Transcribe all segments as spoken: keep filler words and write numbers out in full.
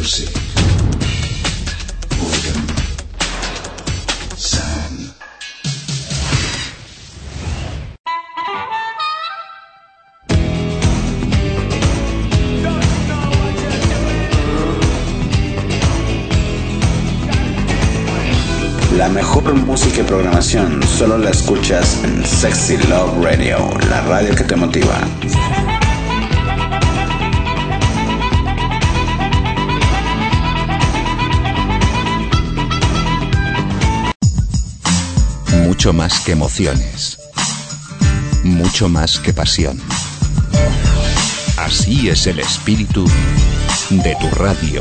Music. Boredom. Sound. La mejor música y programación solo la escuchas en Sexy Love Radio, la radio que te motiva. Mucho más que emociones, mucho más que pasión. Así es el espíritu de tu radio.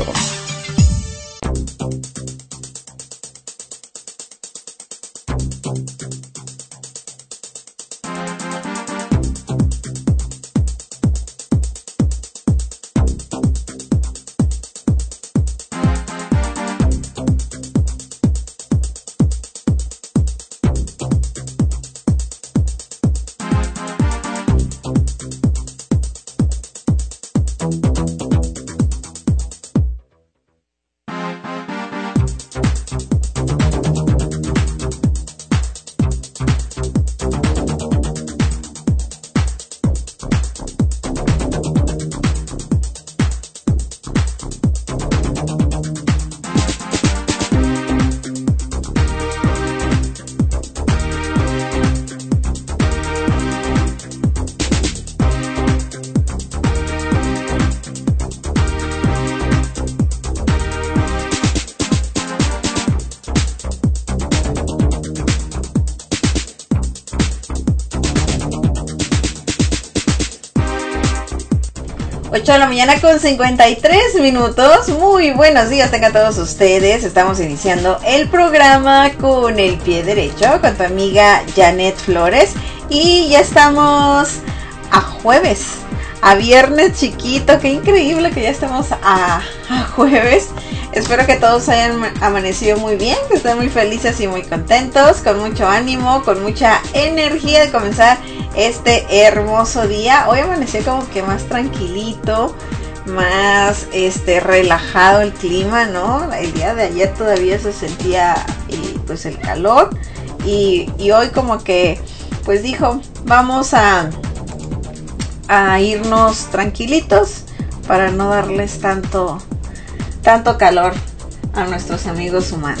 ocho de la mañana con cincuenta y tres minutos. Muy buenos días tengan todos ustedes. Estamos iniciando el programa con el pie derecho con tu amiga Janet Flores. Y ya estamos a jueves, a viernes chiquito. Qué increíble que ya estamos a, a jueves. Espero que todos hayan amanecido muy bien, que estén muy felices y muy contentos, con mucho ánimo, con mucha energía de comenzar este hermoso día. Hoy amaneció como que más tranquilito, más este relajado el clima, ¿no? El día de ayer todavía se sentía eh, pues el calor y, y hoy como que pues dijo, vamos a, a irnos tranquilitos para no darles tanto tanto calor a nuestros amigos humanos.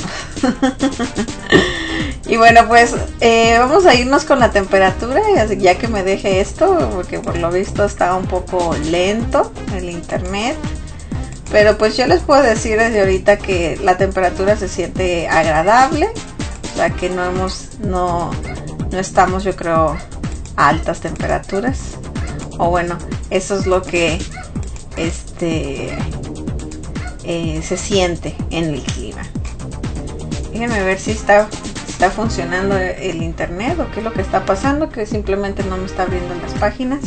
Y bueno, pues eh, vamos a irnos con la temperatura, ya que me deje esto, porque por lo visto está un poco lento el internet. Pero pues yo les puedo decir desde ahorita que la temperatura se siente agradable, o sea que no hemos, no, no estamos, yo creo, a altas temperaturas. O bueno, eso es lo que este eh, se siente en el clima. Déjenme ver si está, está funcionando el internet o qué es lo que está pasando, que simplemente no me está abriendo las páginas.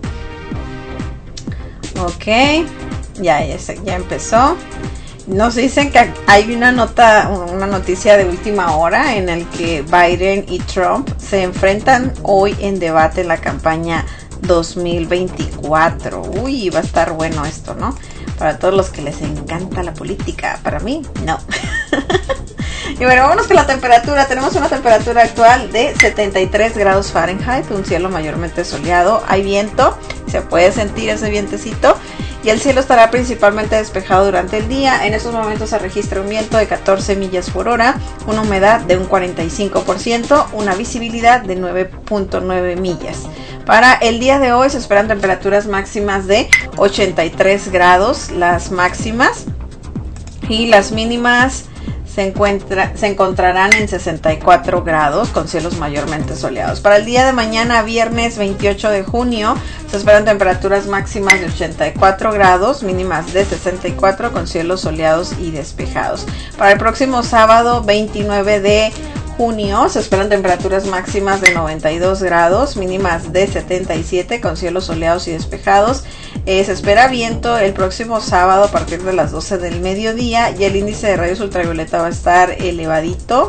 Ok, ya, ya, ya empezó. Nos dicen que hay una nota, una noticia de última hora en el que Biden y Trump se enfrentan hoy en debate en la campaña dos mil veinticuatro. Uy, va a estar bueno esto, ¿no? Para todos los que les encanta la política. Para mí, no. Y bueno, vámonos con la temperatura. Tenemos una temperatura actual de setenta y tres grados Fahrenheit, un cielo mayormente soleado, hay viento, se puede sentir ese vientecito y el cielo estará principalmente despejado durante el día. En estos momentos se registra un viento de catorce millas por hora, una humedad de un cuarenta y cinco por ciento, una visibilidad de nueve punto nueve millas. Para el día de hoy se esperan temperaturas máximas de ochenta y tres grados, las máximas, y las mínimas se, encuentra, se encontrarán en sesenta y cuatro grados con cielos mayormente soleados. Para el día de mañana, viernes veintiocho de junio, se esperan temperaturas máximas de ochenta y cuatro grados, mínimas de sesenta y cuatro con cielos soleados y despejados. Para el próximo sábado veintinueve de junio se esperan temperaturas máximas de noventa y dos grados, mínimas de setenta y siete con cielos soleados y despejados. Eh, se espera viento el próximo sábado a partir de las doce del mediodía y el índice de rayos ultravioleta va a estar elevadito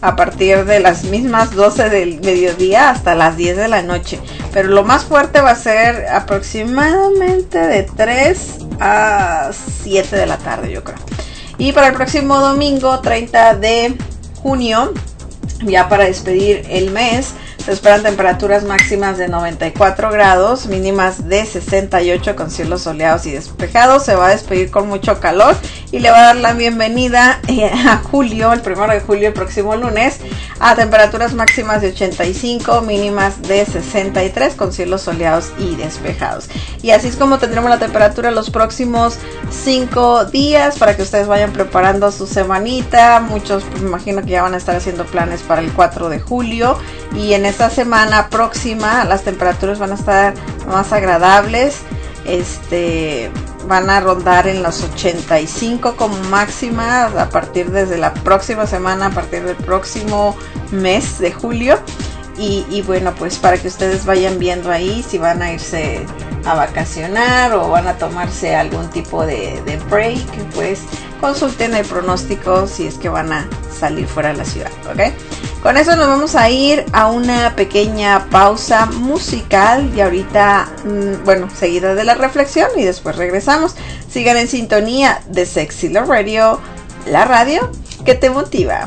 a partir de las mismas doce del mediodía hasta las diez de la noche. Pero lo más fuerte va a ser aproximadamente de tres a siete de la tarde, yo creo. Y para el próximo domingo, treinta de junio, ya para despedir el mes, se esperan temperaturas máximas de noventa y cuatro grados, mínimas de sesenta y ocho con cielos soleados y despejados. Se va a despedir con mucho calor y le va a dar la bienvenida eh, a julio, el primero de julio, el próximo lunes, a temperaturas máximas de ochenta y cinco, mínimas de sesenta y tres con cielos soleados y despejados. Y así es como tendremos la temperatura los próximos cinco días para que ustedes vayan preparando su semanita. Muchos, pues, me imagino que ya van a estar haciendo planes para el cuatro de julio. Y en esta semana próxima las temperaturas van a estar más agradables. Este, van a rondar en los ochenta y cinco como máxima a partir desde la próxima semana, a partir del próximo mes de julio. Y, y bueno, pues para que ustedes vayan viendo ahí si van a irse a vacacionar o van a tomarse algún tipo de, de break, pues consulten el pronóstico si es que van a salir fuera de la ciudad, ¿ok? Con eso nos vamos a ir a una pequeña pausa musical y ahorita, mmm, bueno, seguida de la reflexión y después regresamos. Sigan en sintonía de Sexy Love Radio, la radio que te motiva.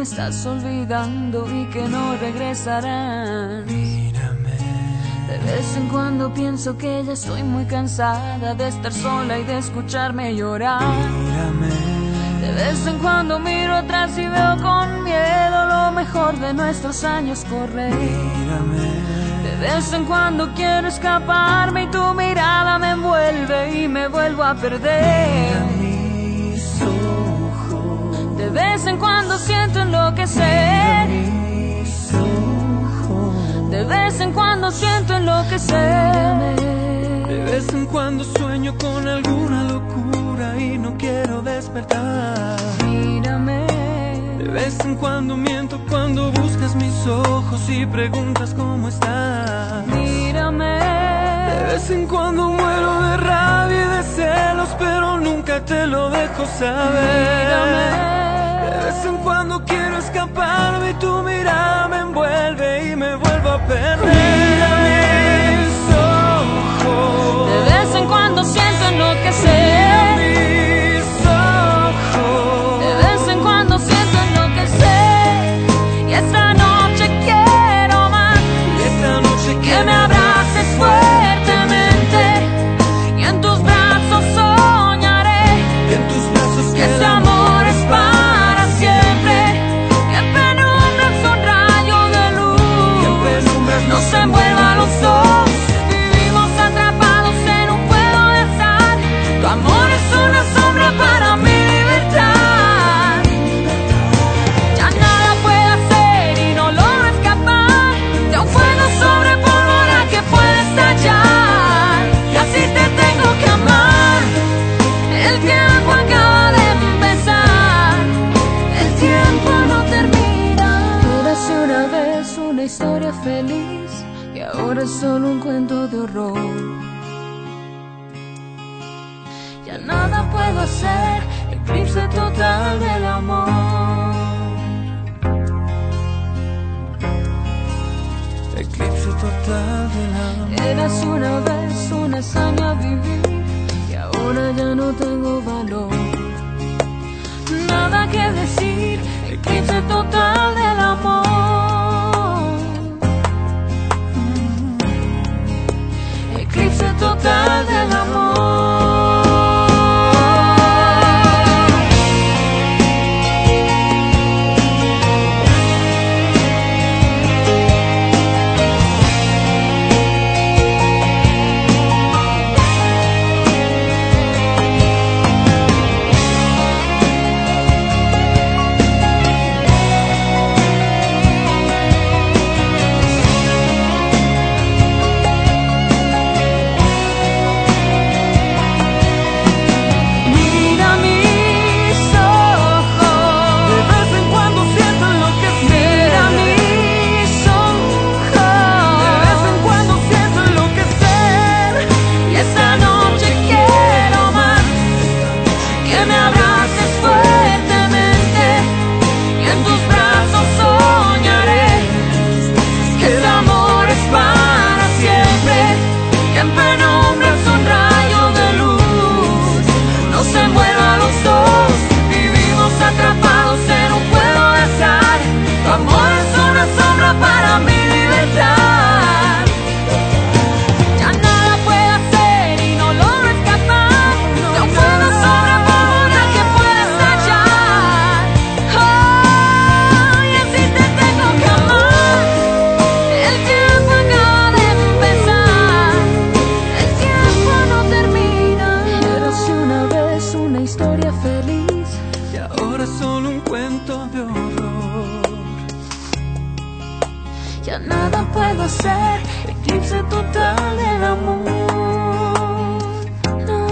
estás olvidando y que no regresarás. Mírame. De vez en cuando pienso que ya estoy muy cansada de estar sola y de escucharme llorar. Mírame. De vez en cuando miro atrás y veo con miedo lo mejor de nuestros años correr. Mírame. De vez en cuando quiero escaparme y tu mirada me envuelve y me vuelvo a perder. Mira mis ojos. De vez en cuando siento enloquecer. Mira mis ojos. De vez en cuando siento enloquecer. De vez en cuando sueño con alguna locura y no quiero despertar. Mírame. De vez en cuando miento cuando buscas mis ojos y preguntas cómo estás. Mírame. De vez en cuando muero de rabia y de celos, pero nunca te lo dejo saber. Mírame. De vez en cuando quiero escaparme y tu mirada me envuelve y me vuelvo a perder. Mira mis ojos. De vez en cuando siento enloquecer. Mira mis ojos. De vez en cuando siento enloquecer. Y esta noche quiero más. Y esta noche Que me abraces fuertemente. Y en tus brazos soñaré. y en tus brazos Que este queda amor es para siempre. Que en penumbra es un rayo de luz. que en penumbras No se envuelvan los dos. Vivimos atrapados en un juego de azar. Tu amor es una sombra para mi libertad. Ya nada puedo hacer y no logro escapar de un fuego sobre pólvora que puede estallar. Y así te tengo que amar. El tiempo acaba de empezar. El tiempo no termina. Érase una vez una historia feliz y ahora es solo un cuento de horror. Ya nada puedo hacer, eclipse total del amor. eclipse total del amor. Eras una vez una hazaña vivir y ahora ya no tengo valor. Nada que decir, eclipse total del amor. Eclipse total del amor. Mira mis ojos. De vez en cuando siento enloquecer. Mira mis ojos. De vez en cuando siento enloquecer. Y esta noche quiero más. Que me abraces fuertemente. Y en tus brazos soñaré. Que este amor es para siempre. Que en penumbra es un rayo de luz. No se envuelvan los dos. Vivimos atrapados en un juego de azar. Tu amor es una sombra para mi libertad. Ya nada puedo hacer y no logro escapar de un fuego sobre pólvora que puede estallar. Oh, y así te tengo que amar. El tiempo acaba de empezar. El tiempo no termina. Érase una vez una historia feliz. Y ahora es solo un cuento de horror. Ya nada puedo hacer, eclipse total del amor. No.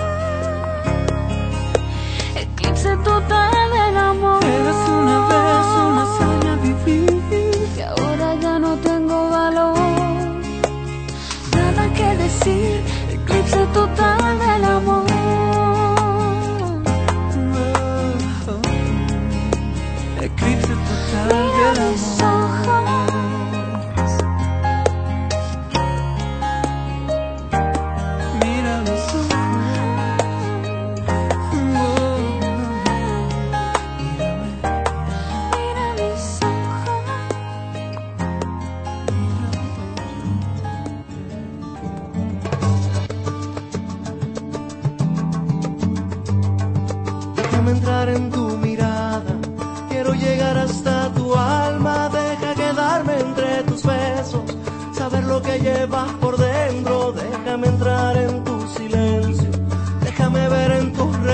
Eclipse total del amor. Eras una vez una hazaña vivir. Y ahora ya no tengo valor. Nada que decir, eclipse total del amor. Eclipse total Mira del mis amor. ojos. Mira mis ojos. Oh, mírame. Mira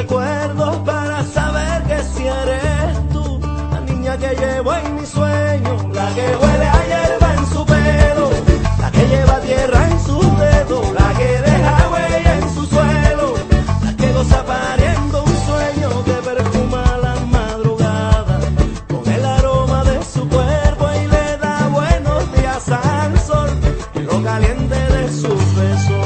recuerdos para saber que si eres tú, la niña que llevo en mi sueño, la que huele a hierba en su pelo, la que lleva tierra en sus dedos, la que deja huella en su suelo, la que goza pariendo un sueño que perfuma la madrugada con el aroma de su cuerpo y le da buenos días al sol en lo caliente de sus besos.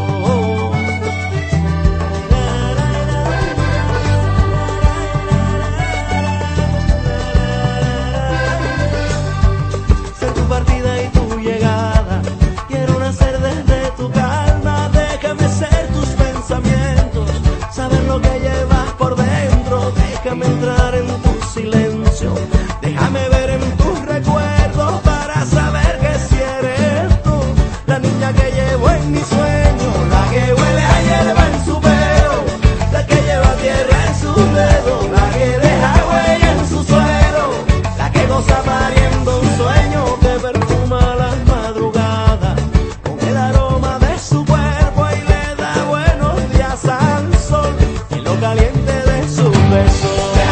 Déjame entrar en tu silencio, déjame ver en tus recuerdos para saber que si eres tú, la niña que llevo en mi sueño, la que huele a hierba en su pelo, la que lleva tierra en sus dedos, la que deja huella en su suelo, la que goza pariendo un sueño que perfuma las madrugadas con el aroma de su cuerpo y le da buenos días al sol en lo caliente de su beso.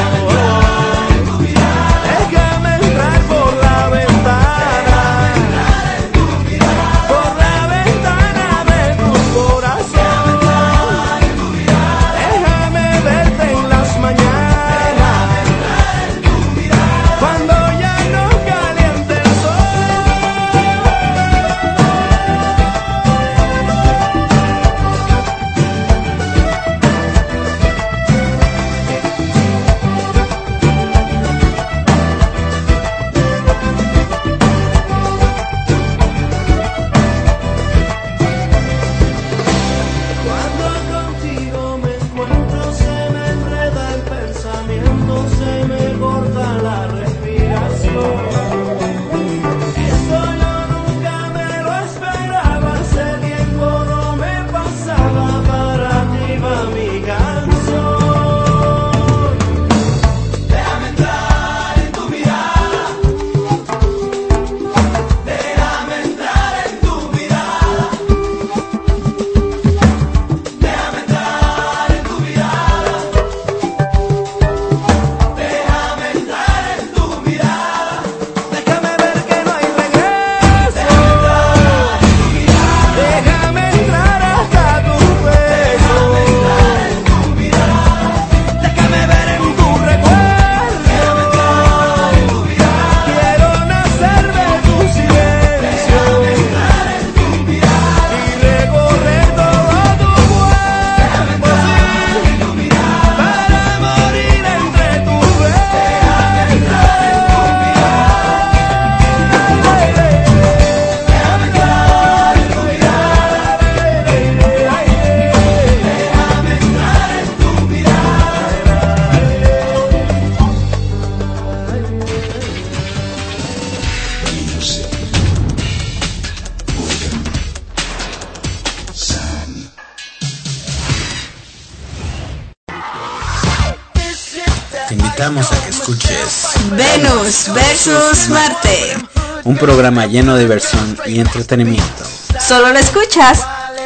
Te invitamos a que escuches Venus versus Marte. Un programa lleno de diversión y entretenimiento. Solo lo escuchas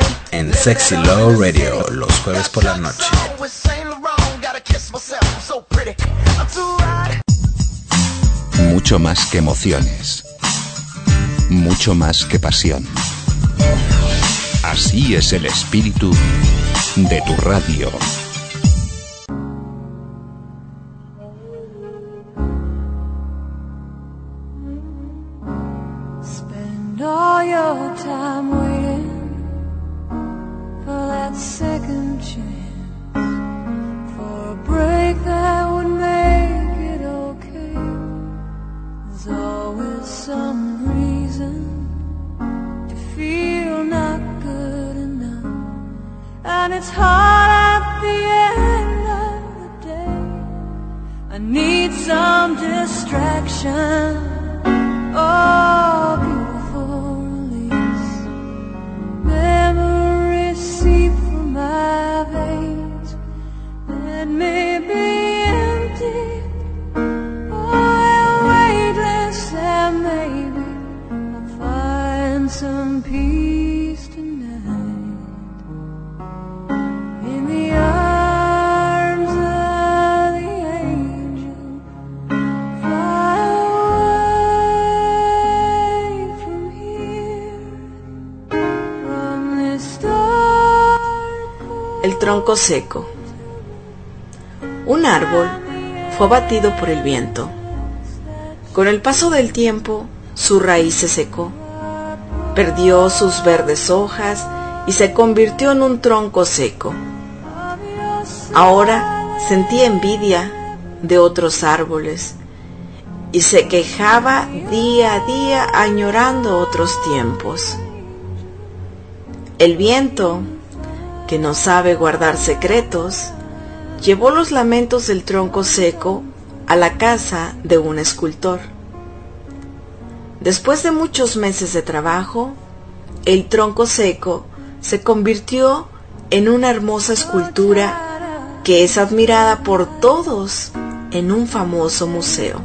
en Sexy Love Radio los jueves por la noche. Mucho más que emociones. Mucho más que pasión. Así es el espíritu de tu radio. Spend all your time waiting for that second chance, for a break that would make it okay. There's always some reason to feel not good enough, and it's hard at the end of the day. I need some distraction. Oh, beautiful release. Memories seep from my veins. Let me be empty. Oh, weightless, and maybe I'll find some peace tonight in the arms El tronco seco. Un árbol fue abatido por el viento. Con el paso del tiempo, su raíz se secó, perdió sus verdes hojas y se convirtió en un tronco seco. Ahora sentía envidia de otros árboles y se quejaba día a día añorando otros tiempos. El viento, que no sabe guardar secretos, llevó los lamentos del tronco seco a la casa de un escultor. Después de muchos meses de trabajo, el tronco seco se convirtió en una hermosa escultura que es admirada por todos en un famoso museo.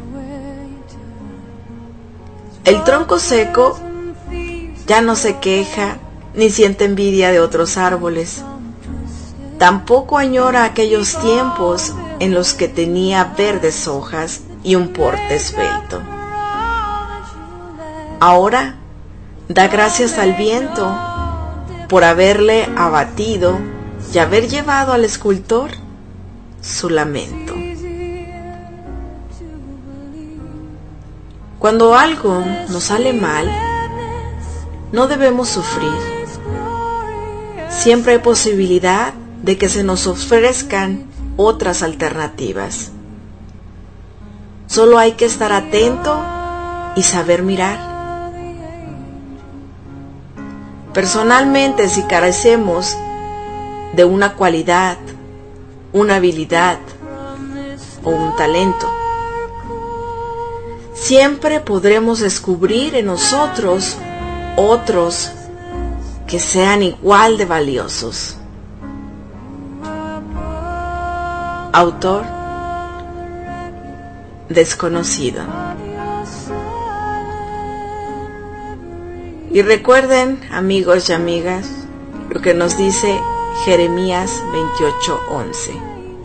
El tronco seco ya no se queja ni siente envidia de otros árboles. Tampoco añora aquellos tiempos en los que tenía verdes hojas y un porte esbelto. Ahora da gracias al viento por haberle abatido y haber llevado al escultor su lamento. Cuando algo nos sale mal, no debemos sufrir. Siempre hay posibilidad de que se nos ofrezcan otras alternativas. Solo hay que estar atento y saber mirar. Personalmente, si carecemos de una cualidad, una habilidad o un talento, siempre podremos descubrir en nosotros otros que sean igual de valiosos. Autor desconocido. Y recuerden, amigos y amigas, lo que nos dice Jeremías veintiocho once.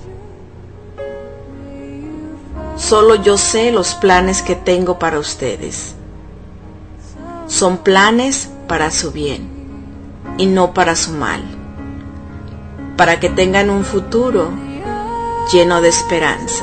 Solo yo sé los planes que tengo para ustedes. Son planes para su bien y no para su mal, para que tengan un futuro lleno de esperanza.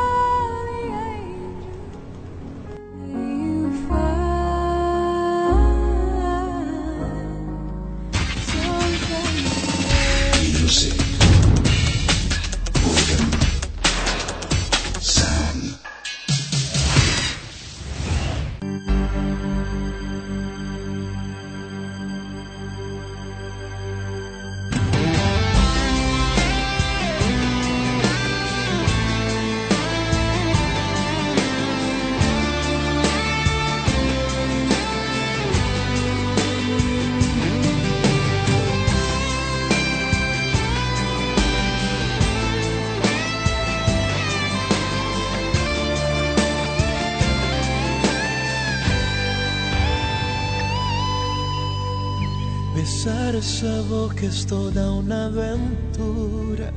Besar esa boca es toda una aventura,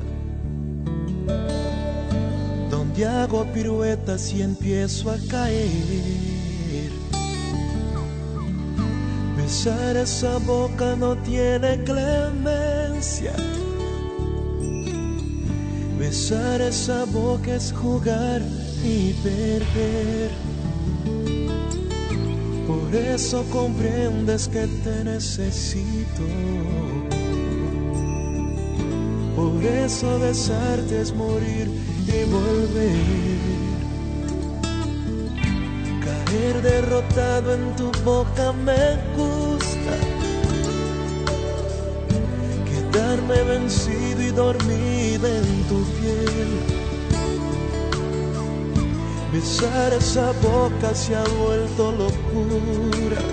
donde hago piruetas y empiezo a caer. Besar esa boca no tiene clemencia. Besar esa boca es jugar y perder. Por eso comprendes que te necesito. Por eso besarte es morir y volver. Caer derrotado en tu boca me gusta. Quedarme vencido y dormido en tu piel. Besar esa boca se ha vuelto locura.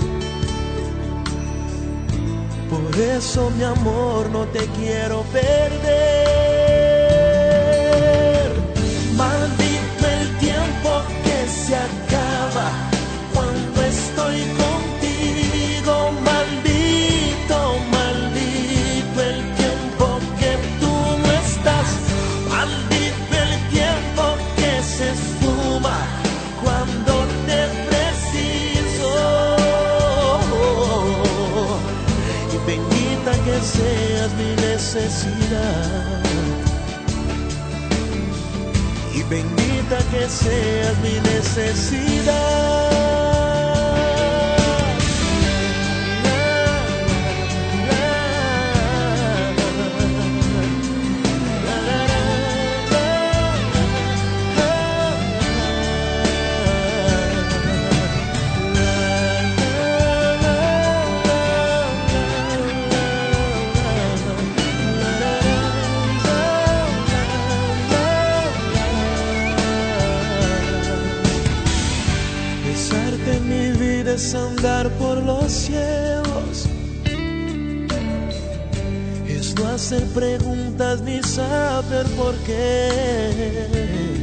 Por eso, mi amor, no te quiero perder. Maldito el tiempo que se acaba cuando estoy contigo. Maldito, maldito el tiempo que tú no estás. Maldito el tiempo que se esfuma cuando te preciso. Y bendita que seas mi necesidad. necesidad. Y bendita que seas mi necesidad. Es andar por los cielos, es no hacer preguntas ni saber por qué.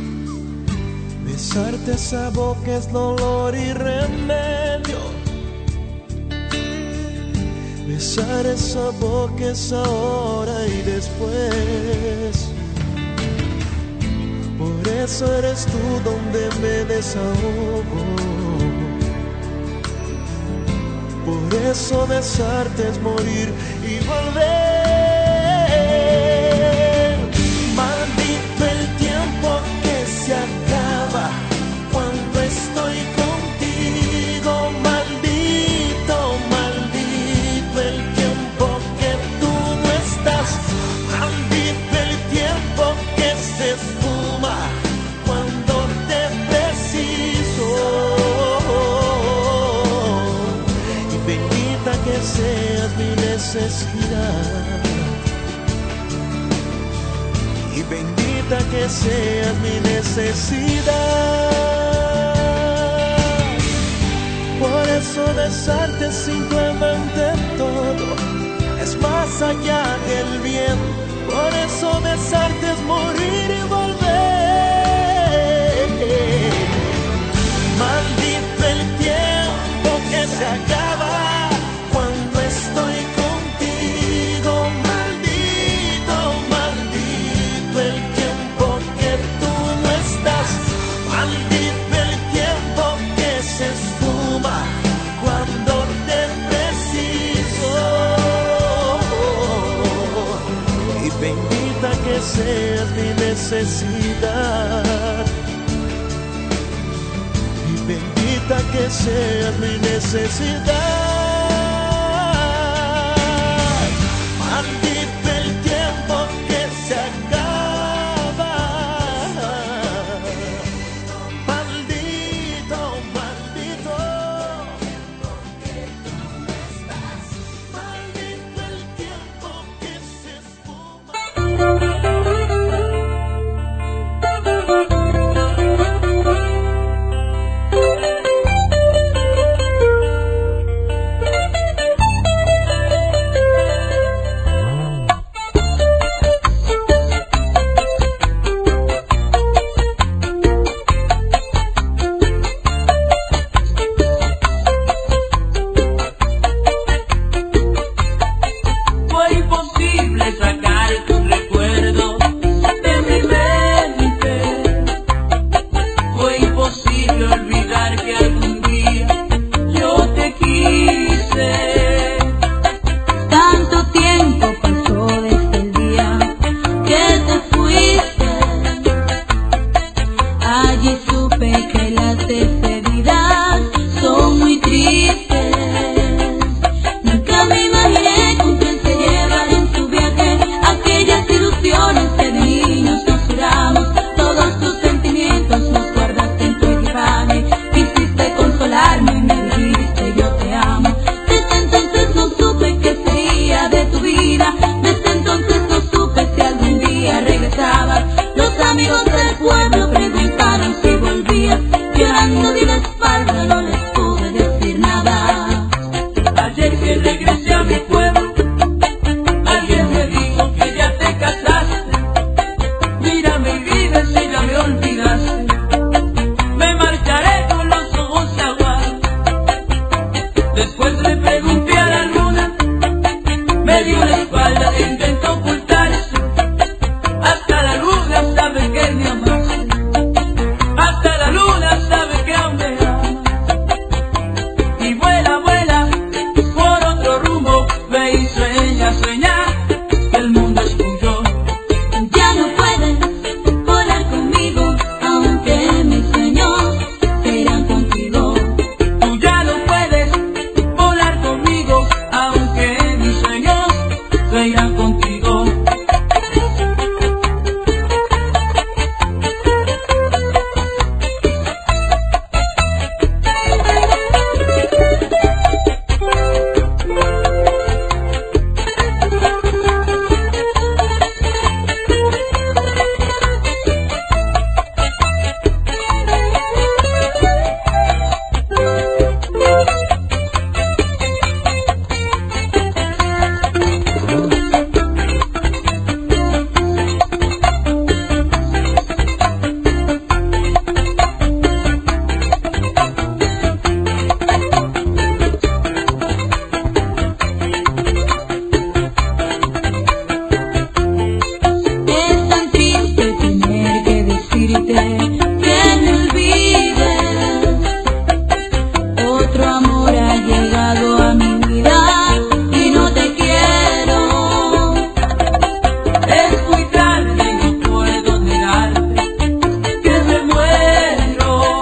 Besarte esa boca es dolor y remedio. Besar esa boca es ahora y después. Por eso eres tú donde me desahogo. Por eso besarte es morir y volver. Maldito el tiempo que se acaba cuando estoy contigo. Maldito, maldito el tiempo que tú no estás. Maldito el tiempo que se esfuma cuando te preciso. Que seas mi necesidad y bendita que seas mi necesidad. Por eso besarte es simplemente todo, es más allá del bien. Por eso besarte es morir y volver. Maldito el tiempo que se acaba cuando estoy contigo. Maldito, maldito el tiempo que tú no estás. Maldito el tiempo que se esfuma cuando te preciso. Y bendita que seas mi necesidad. Y bendita que seas mi necesidad. Maldito el tiempo que se acaba. Maldito, maldito. Maldito el tiempo que se esfuma. otro amor ha llegado a mi vida y no te quiero. Es muy tarde y no puedo negarte que me muero,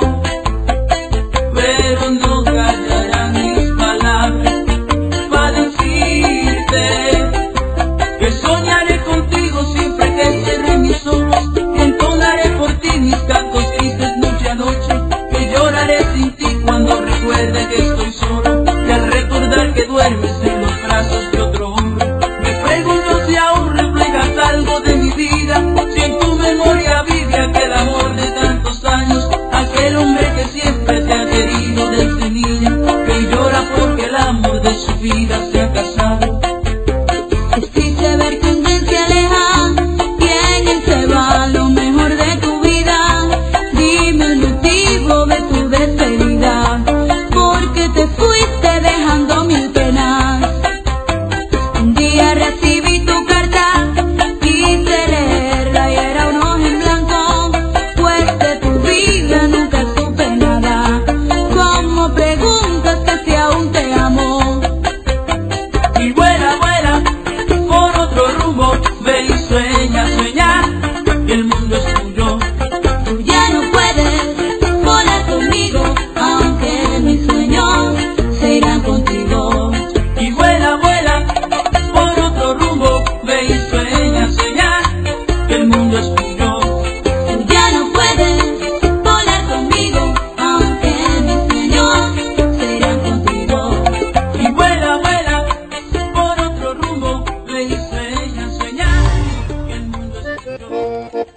pero no callarán mis palabras para decirte que soñaré contigo siempre que cierre mis ojos, que entonaré por ti mis cantos tristes noche a noche, que lloraré sin ti cuando recuerde que estoy solo, y al recordar que duermes en los brazos de otro hombre, me pregunto si aún reflejas algo de mi vida, si en tu memoria vive aquel amor de tantos años, aquel hombre que siempre te ha querido desde niña, que llora porque el amor de su vida se ha casado. Es triste ver que un día se aleja y en él se va lo mejor de tu vida. Dime el motivo de tu despedida, porque te fuiste dejando mil penas. Un día recibí tu carta, quise leerla y era un hoja en blanco, pues de tu vida nunca supe nada. Como preguntas que si aún te amo. Y vuela, vuela por otro rumbo, ve y sueña, sueña, que el mundo es tuyo. Tú ya no puedes volar conmigo, aunque mis sueños se irán contigo. Y vuela, vuela por otro rumbo, ve y sueña, sueña, que el mundo es tuyo. Tú ya no puedes volar conmigo, aunque mis sueños se irán contigo. Y vuela, vuela por otro rumbo, ve y sueña, sueña, que el mundo es tuyo.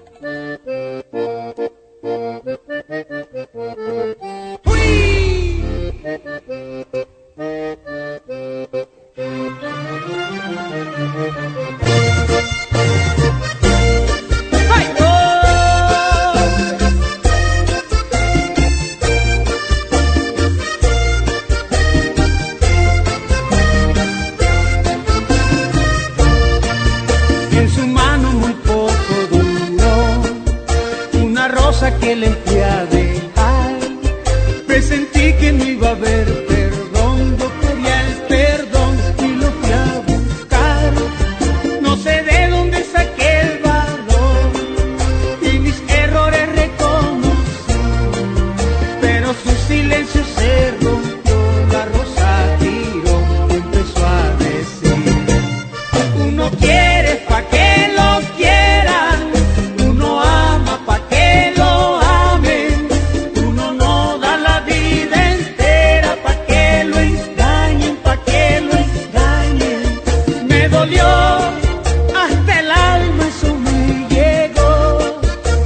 En su mano muy poco duró una rosa que le fui a dejar. Presentí que no iba a haber perdón, yo quería el perdón y lo fui a buscar. No sé de dónde saqué el valor y mis errores reconocí, pero su silencio se rompió, la rosa tiró y empezó a decir: uno quiere pa' que lo quieran, uno ama pa' que lo amen, uno no da la vida entera pa' que lo engañen, pa' que lo engañen. Me dolió hasta el alma, eso me llegó.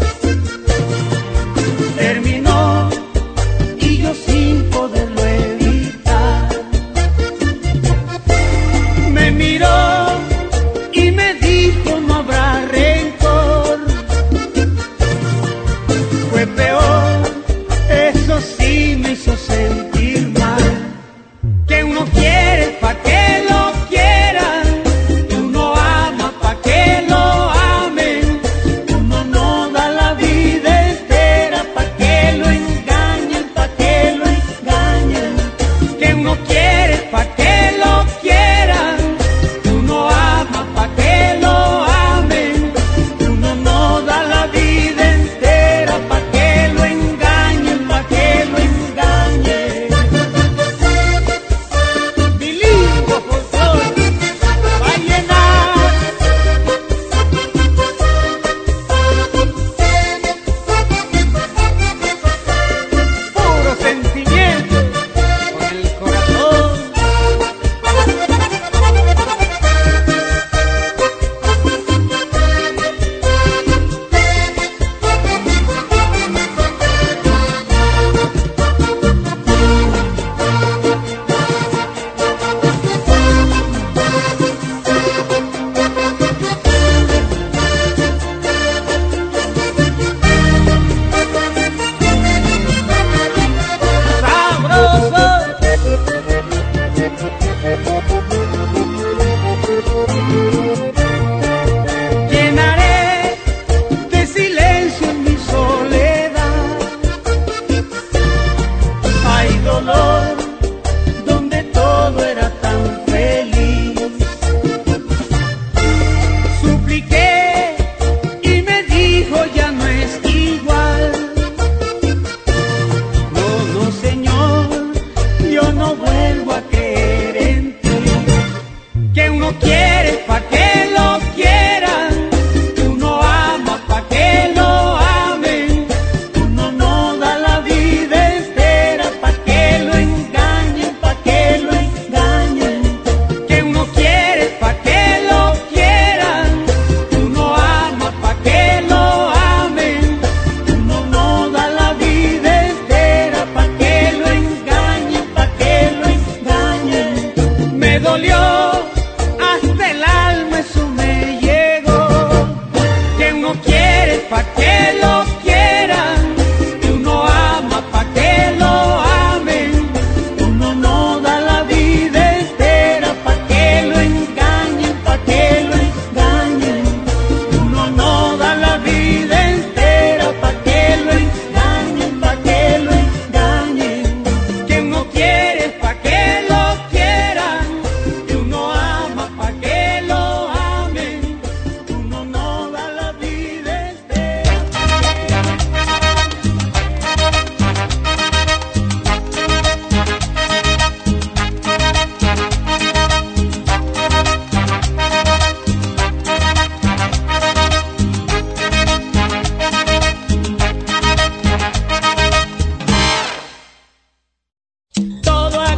Terminó y yo sin poderlo evitar. Me miró y me dijo: no habrá rencor. Fue peor, eso sí me hizo sentir mal. Que uno quiere pa' que lo quieran, uno ama pa' que lo amen, uno no da la vida entera pa' que lo engañen, pa' que lo engañen. Que uno quiere pa' que lo quieran, uno ama pa' que lo amen, uno no da la vida entera pa' que lo engañen, pa' que lo engañen. Bilingüe folclore, vallenato. Puro sentimiento con el corazón. dolor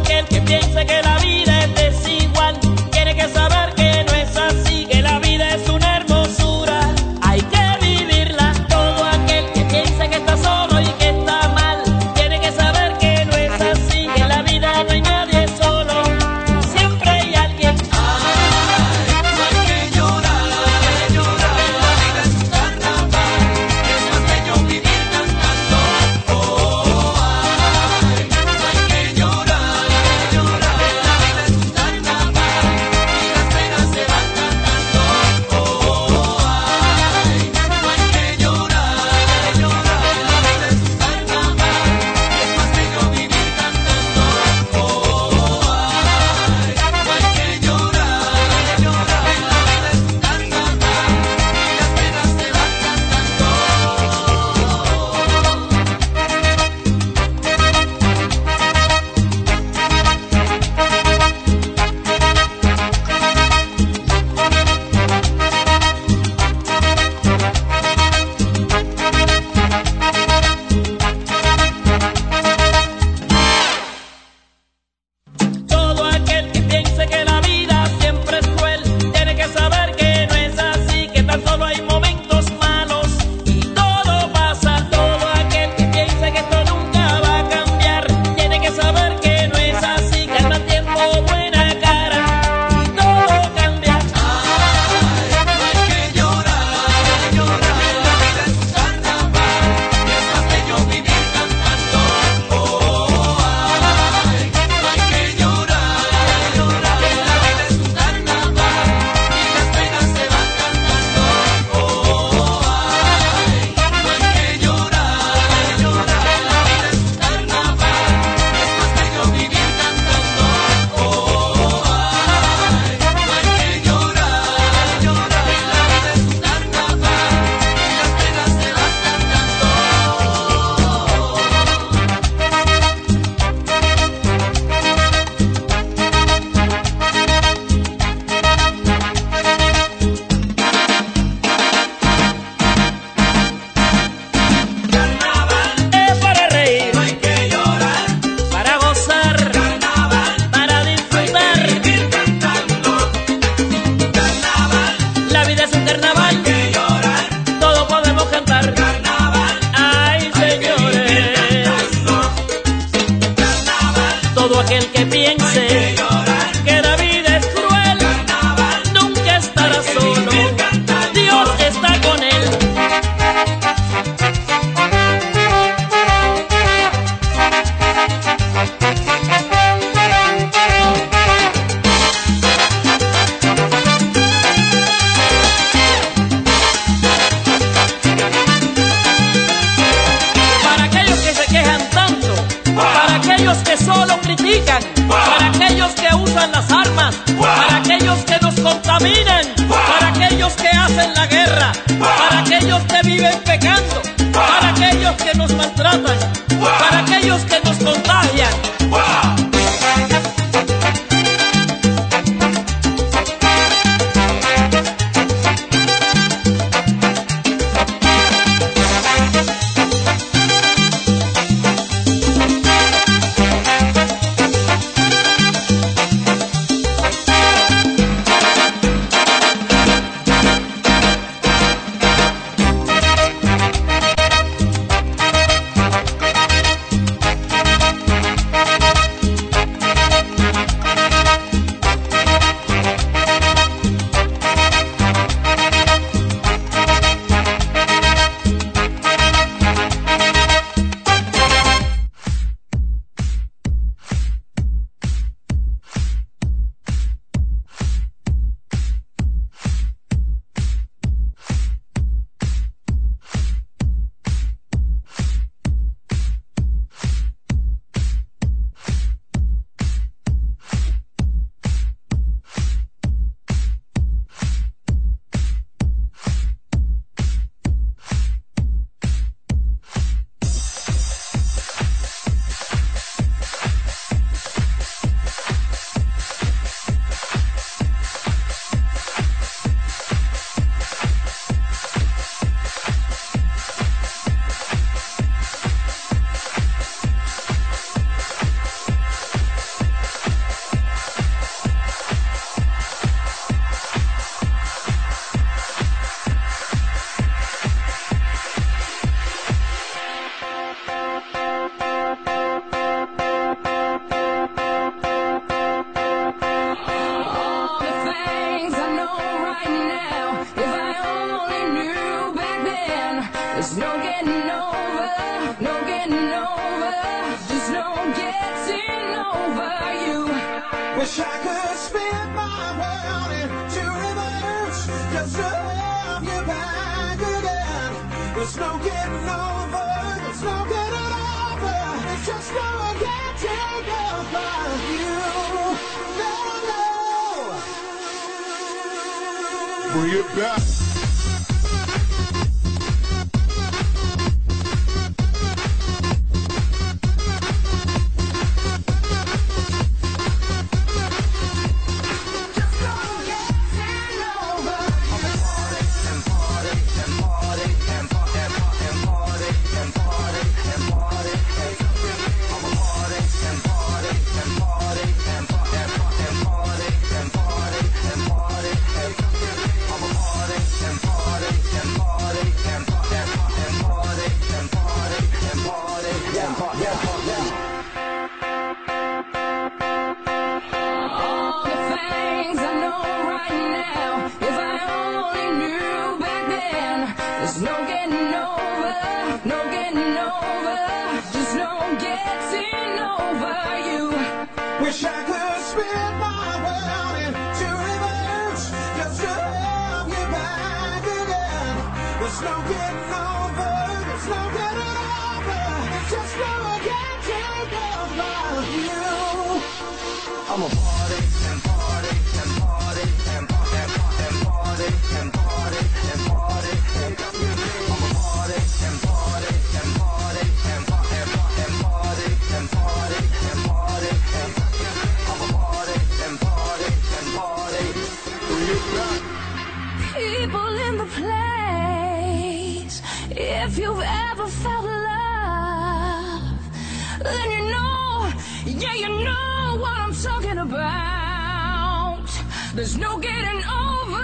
aquel que piense que la vida es desigual tiene que saber que no es así, que la vida es una hermosura, hay que vivirla. Todo aquel que piense que está solo y que está mal tiene que saber que no es así, que en la vida no hay nadie solo, siempre hay alguien. Ay, no hay que llorar, llorar, la vida es un carnaval, es más bello vivir cantando. Oh, ay, no hay que llorar, llorar, la vida es un carnaval y las penas se van cantando. Oh, ay, no hay que llorar, llorar, la vida es un carnaval y es más bello vivir cantando. Oh, ay, no hay que llorar, llorar, la vida es un carnaval y las penas se van Todo aquel que piense que la vida siempre es cruel tiene que saber que no es así, que tan solo hay momentos malos y todo pasa. Todo aquel que piense que esto nunca va a cambiar tiene que saber que no es así, que al mal tiempo buena cara y todo cambia. Ay, no hay que llorar, llorar, la vida es un carnaval y es más bello vivir cantando. Oh, ay, no hay que llorar, llorar, la vida es un carnaval y las penas se van cantando. Oh, ay, no hay que llorar, llorar, la vida es un carnaval y es más bello vivir cantando. Oh, ay, no hay que llorar, llorar, la vida es un carnaval y las penas se van Carnaval es para reír, no hay que llorar, para gozar, carnaval, para disfrutar, vivir cantando. Carnaval, la vida es un carnaval, hay que llorar, todo podemos cantar. Carnaval, ay señores, carnaval, todo aquel que piense que la vida es cruel, carnaval, nunca estará solo, Dios está con él. Para aquellos que se quejan tanto, para aquellos que solo critican, para aquellos que usan las armas, para aquellos que nos contaminan, para aquellos que hacen la guerra, para aquellos que viven pecando, para aquellos que nos maltratan, para aquellos que nos contagian. Wish I could spin my world into reverse just to have you back again. There's no getting over, there's no getting over. It's just no one can take over you. No, no. Bring it back. There's no getting over.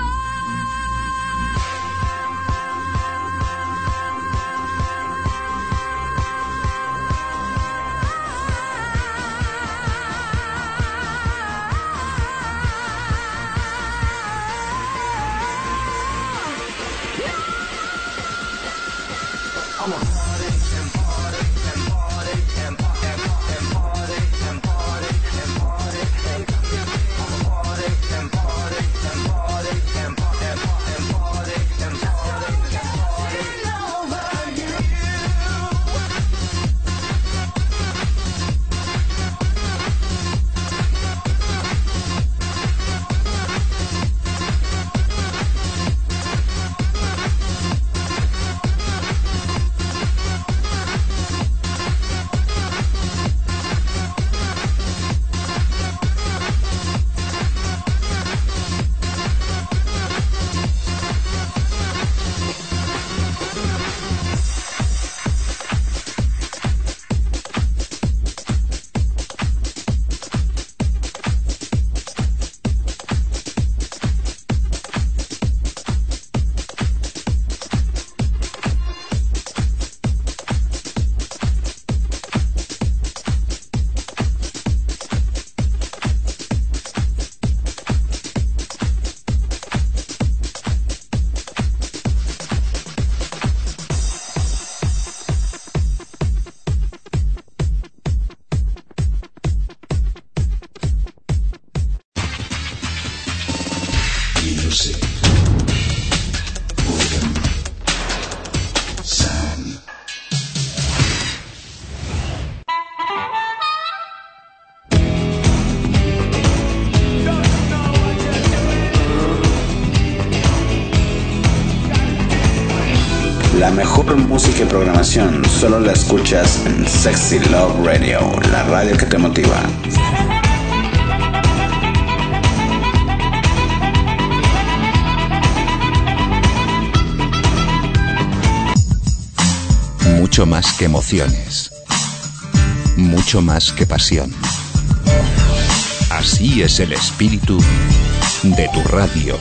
La mejor música y programación solo la escuchas en Sexy Love Radio, la radio que te motiva. Mucho más que emociones. Mucho más que pasión. Así es el espíritu de tu radio.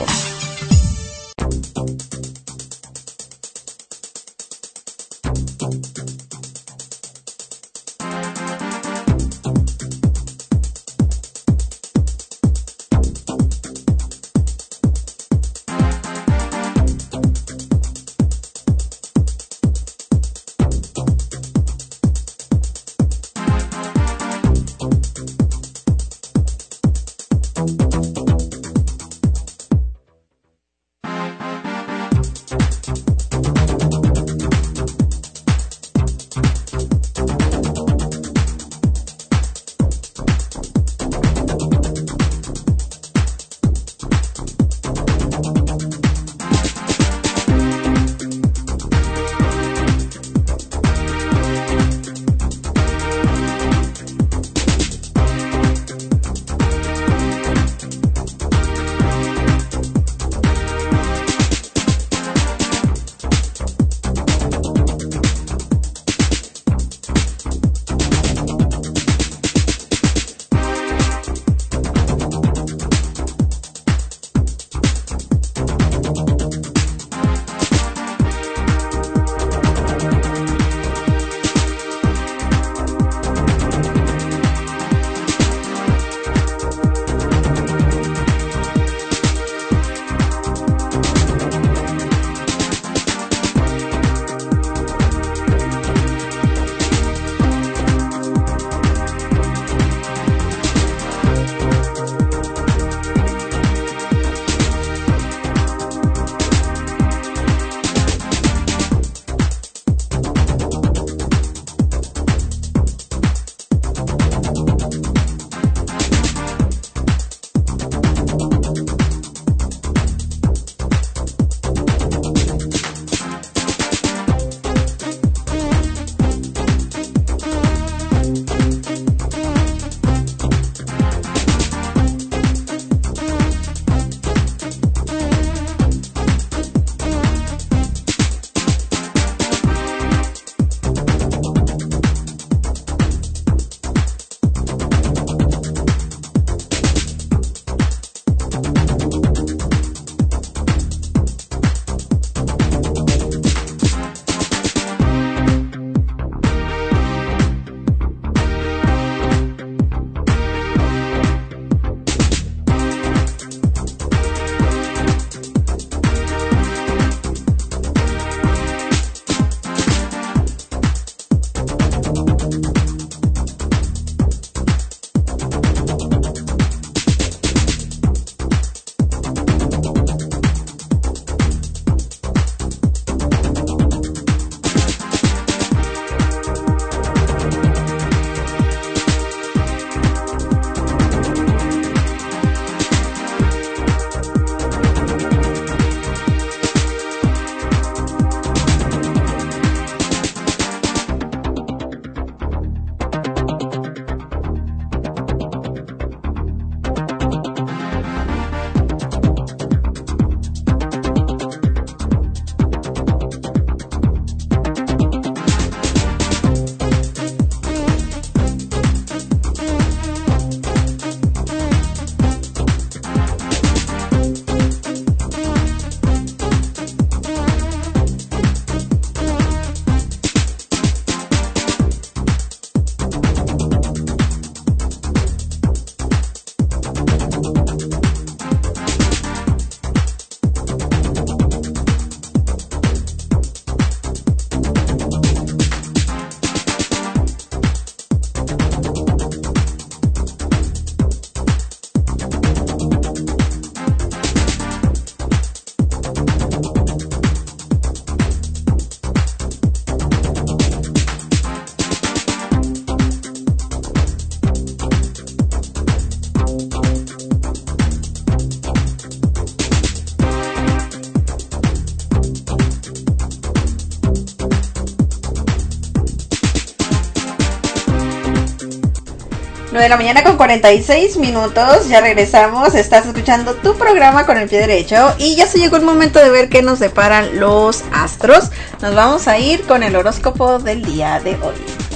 la mañana con cuarenta y seis minutos, ya regresamos, estás escuchando tu programa con el pie derecho y ya se llegó el momento de ver qué nos deparan los astros. Nos vamos a ir con el horóscopo del día de hoy.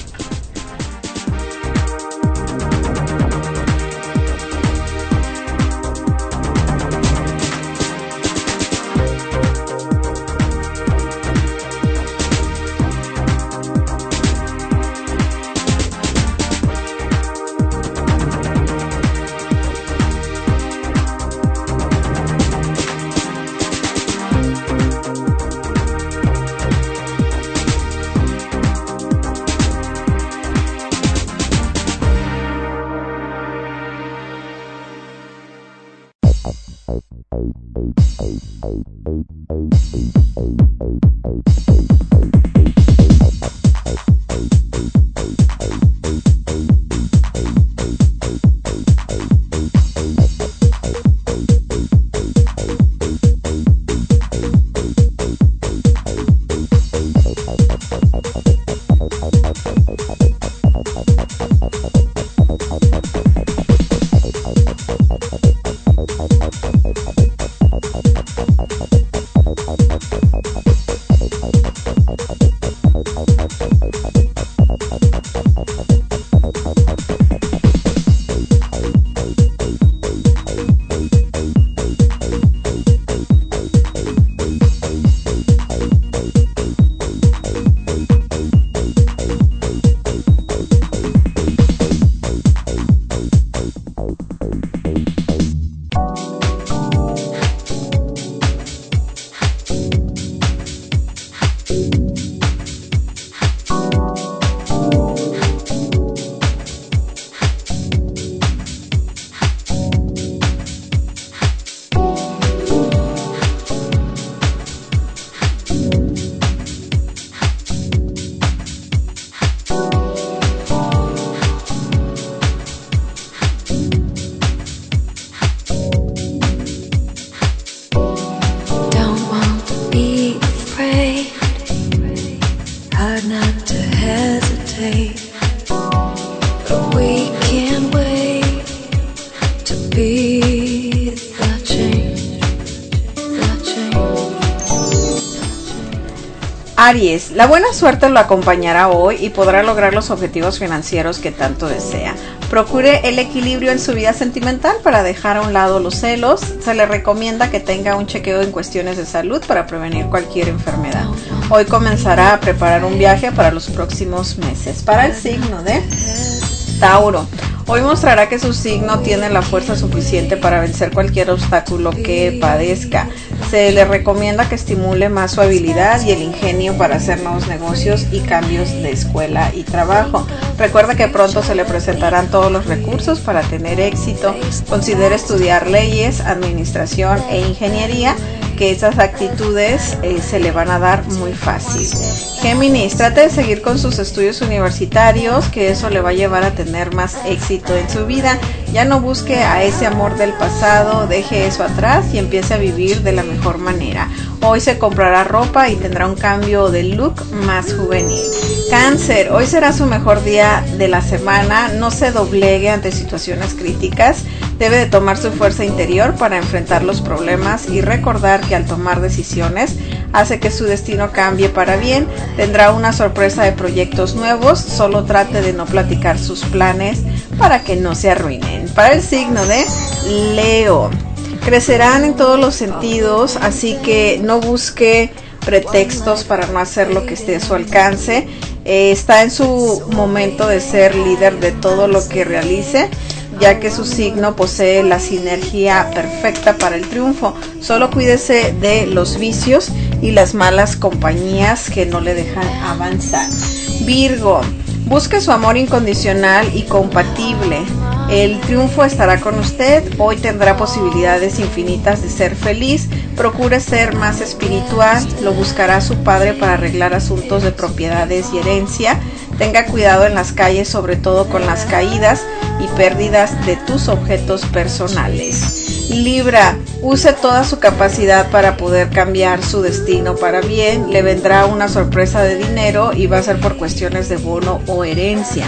Aries, la buena suerte lo acompañará hoy y podrá lograr los objetivos financieros que tanto desea. Procure el equilibrio en su vida sentimental para dejar a un lado los celos. Se le recomienda que tenga un chequeo en cuestiones de salud para prevenir cualquier enfermedad. Hoy comenzará a preparar un viaje para los próximos meses. Para el signo de Tauro, hoy mostrará que su signo tiene la fuerza suficiente para vencer cualquier obstáculo que padezca. Se le recomienda que estimule más su habilidad y el ingenio para hacer nuevos negocios y cambios de escuela y trabajo. Recuerda que pronto se le presentarán todos los recursos para tener éxito. Considere estudiar leyes, administración e ingeniería, que esas actitudes eh, se le van a dar muy fácil. Géminis, trate de seguir con sus estudios universitarios, que eso le va a llevar a tener más éxito en su vida. Ya no busque a ese amor del pasado, deje eso atrás y empiece a vivir de la mejor manera. Hoy se comprará ropa y tendrá un cambio de look más juvenil. Cáncer, hoy será su mejor día de la semana. No se doblegue ante situaciones críticas. Debe de tomar su fuerza interior para enfrentar los problemas y recordar que al tomar decisiones hace que su destino cambie para bien. Tendrá una sorpresa de proyectos nuevos. Solo trate de no platicar sus planes para que no se arruinen. Para el signo de Leo, crecerán en todos los sentidos, así que no busque pretextos para no hacer lo que esté a su alcance. Eh, está en su momento de ser líder de todo lo que realice, ya que su signo posee la sinergia perfecta para el triunfo. Solo cuídese de los vicios y las malas compañías que no le dejan avanzar. Virgo, busque su amor incondicional y compatible. El triunfo estará con usted. Hoy tendrá posibilidades infinitas de ser feliz. Procure ser más espiritual. Lo buscará su padre para arreglar asuntos de propiedades y herencia. Tenga cuidado en las calles, sobre todo con las caídas y pérdidas de tus objetos personales. Libra, use toda su capacidad para poder cambiar su destino para bien. Le vendrá una sorpresa de dinero y va a ser por cuestiones de bono o herencia.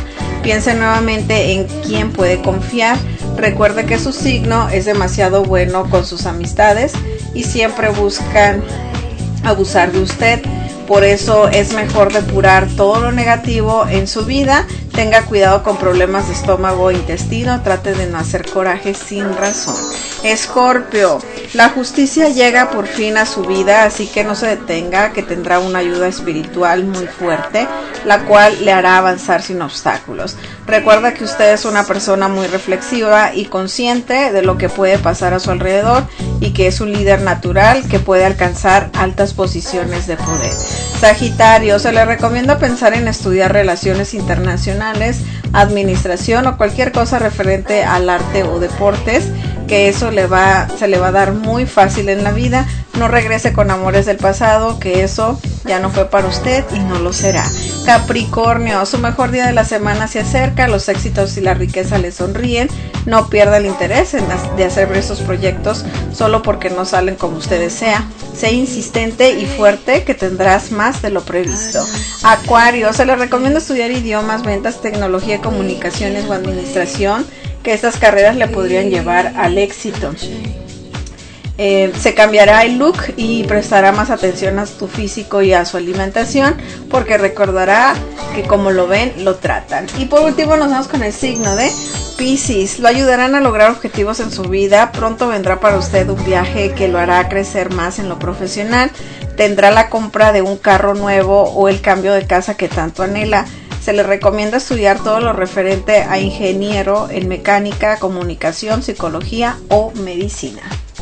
Piense nuevamente en quién puede confiar. Recuerde que su signo es demasiado bueno con sus amistades y siempre buscan abusar de usted. Por eso es mejor depurar todo lo negativo en su vida. Tenga cuidado con problemas de estómago o intestino. Trate de no hacer coraje sin razón. Escorpio, la justicia llega por fin a su vida, así que no se detenga, que tendrá una ayuda espiritual muy fuerte, la cual le hará avanzar sin obstáculos. Recuerda que usted es una persona muy reflexiva y consciente de lo que puede pasar a su alrededor y que es un líder natural que puede alcanzar altas posiciones de poder. Sagitario, se le recomienda pensar en estudiar relaciones internacionales, administración o cualquier cosa referente al arte o deportes, que eso le va, se le va a dar muy fácil en la vida. No regrese con amores del pasado, que eso ya no fue para usted y no lo será. Capricornio, su mejor día de la semana se acerca, los éxitos y la riqueza le sonríen. No pierda el interés en de hacer esos proyectos solo porque no salen como usted desea. Sé insistente y fuerte, que tendrás más de lo previsto. Acuario, se le recomienda estudiar idiomas, ventas, tecnología, comunicaciones o administración, que estas carreras le podrían llevar al éxito. Eh, se cambiará el look y prestará más atención a su físico y a su alimentación, porque recordará que como lo ven, lo tratan. Y por último nos vamos con el signo de Piscis. Lo ayudarán a lograr objetivos en su vida. Pronto vendrá para usted un viaje que lo hará crecer más en lo profesional. Tendrá la compra de un carro nuevo o el cambio de casa que tanto anhela. Se le recomienda estudiar todo lo referente a ingeniero en mecánica, comunicación, psicología o medicina.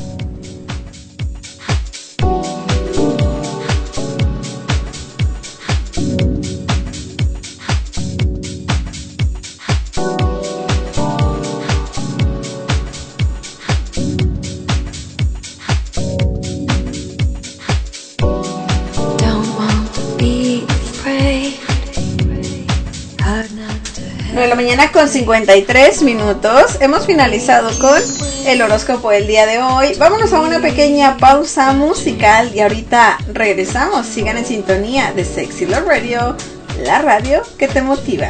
nueve de la mañana con cincuenta y tres minutos. Hemos finalizado con el horóscopo del día de hoy. Vámonos a una pequeña pausa musical y ahorita regresamos. Sigan en sintonía de Sexy Love Radio, la radio que te motiva.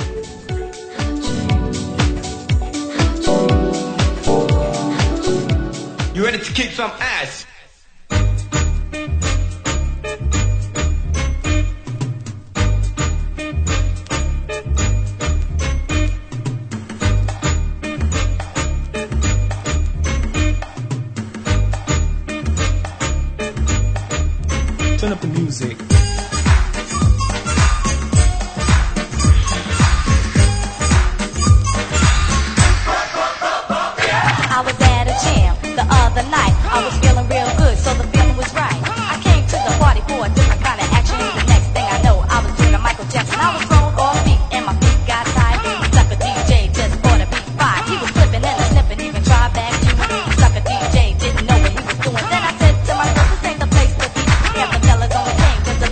You ready to kick some ass? Turn up the music. I was at a jam the other night. I was feeling real good, so the feeling was right. I came to the party for a different kind of action. The next thing I know, I was doing a Michael Jackson. I was thrown off beat and my feet got tired. The sucker D J just bought a beat five. He was flipping and a snipping, even tried back you. The sucker D J didn't know what he was doing. Then I said to myself, this ain't the place to be. Yeah, the fellas on the game, 'cause the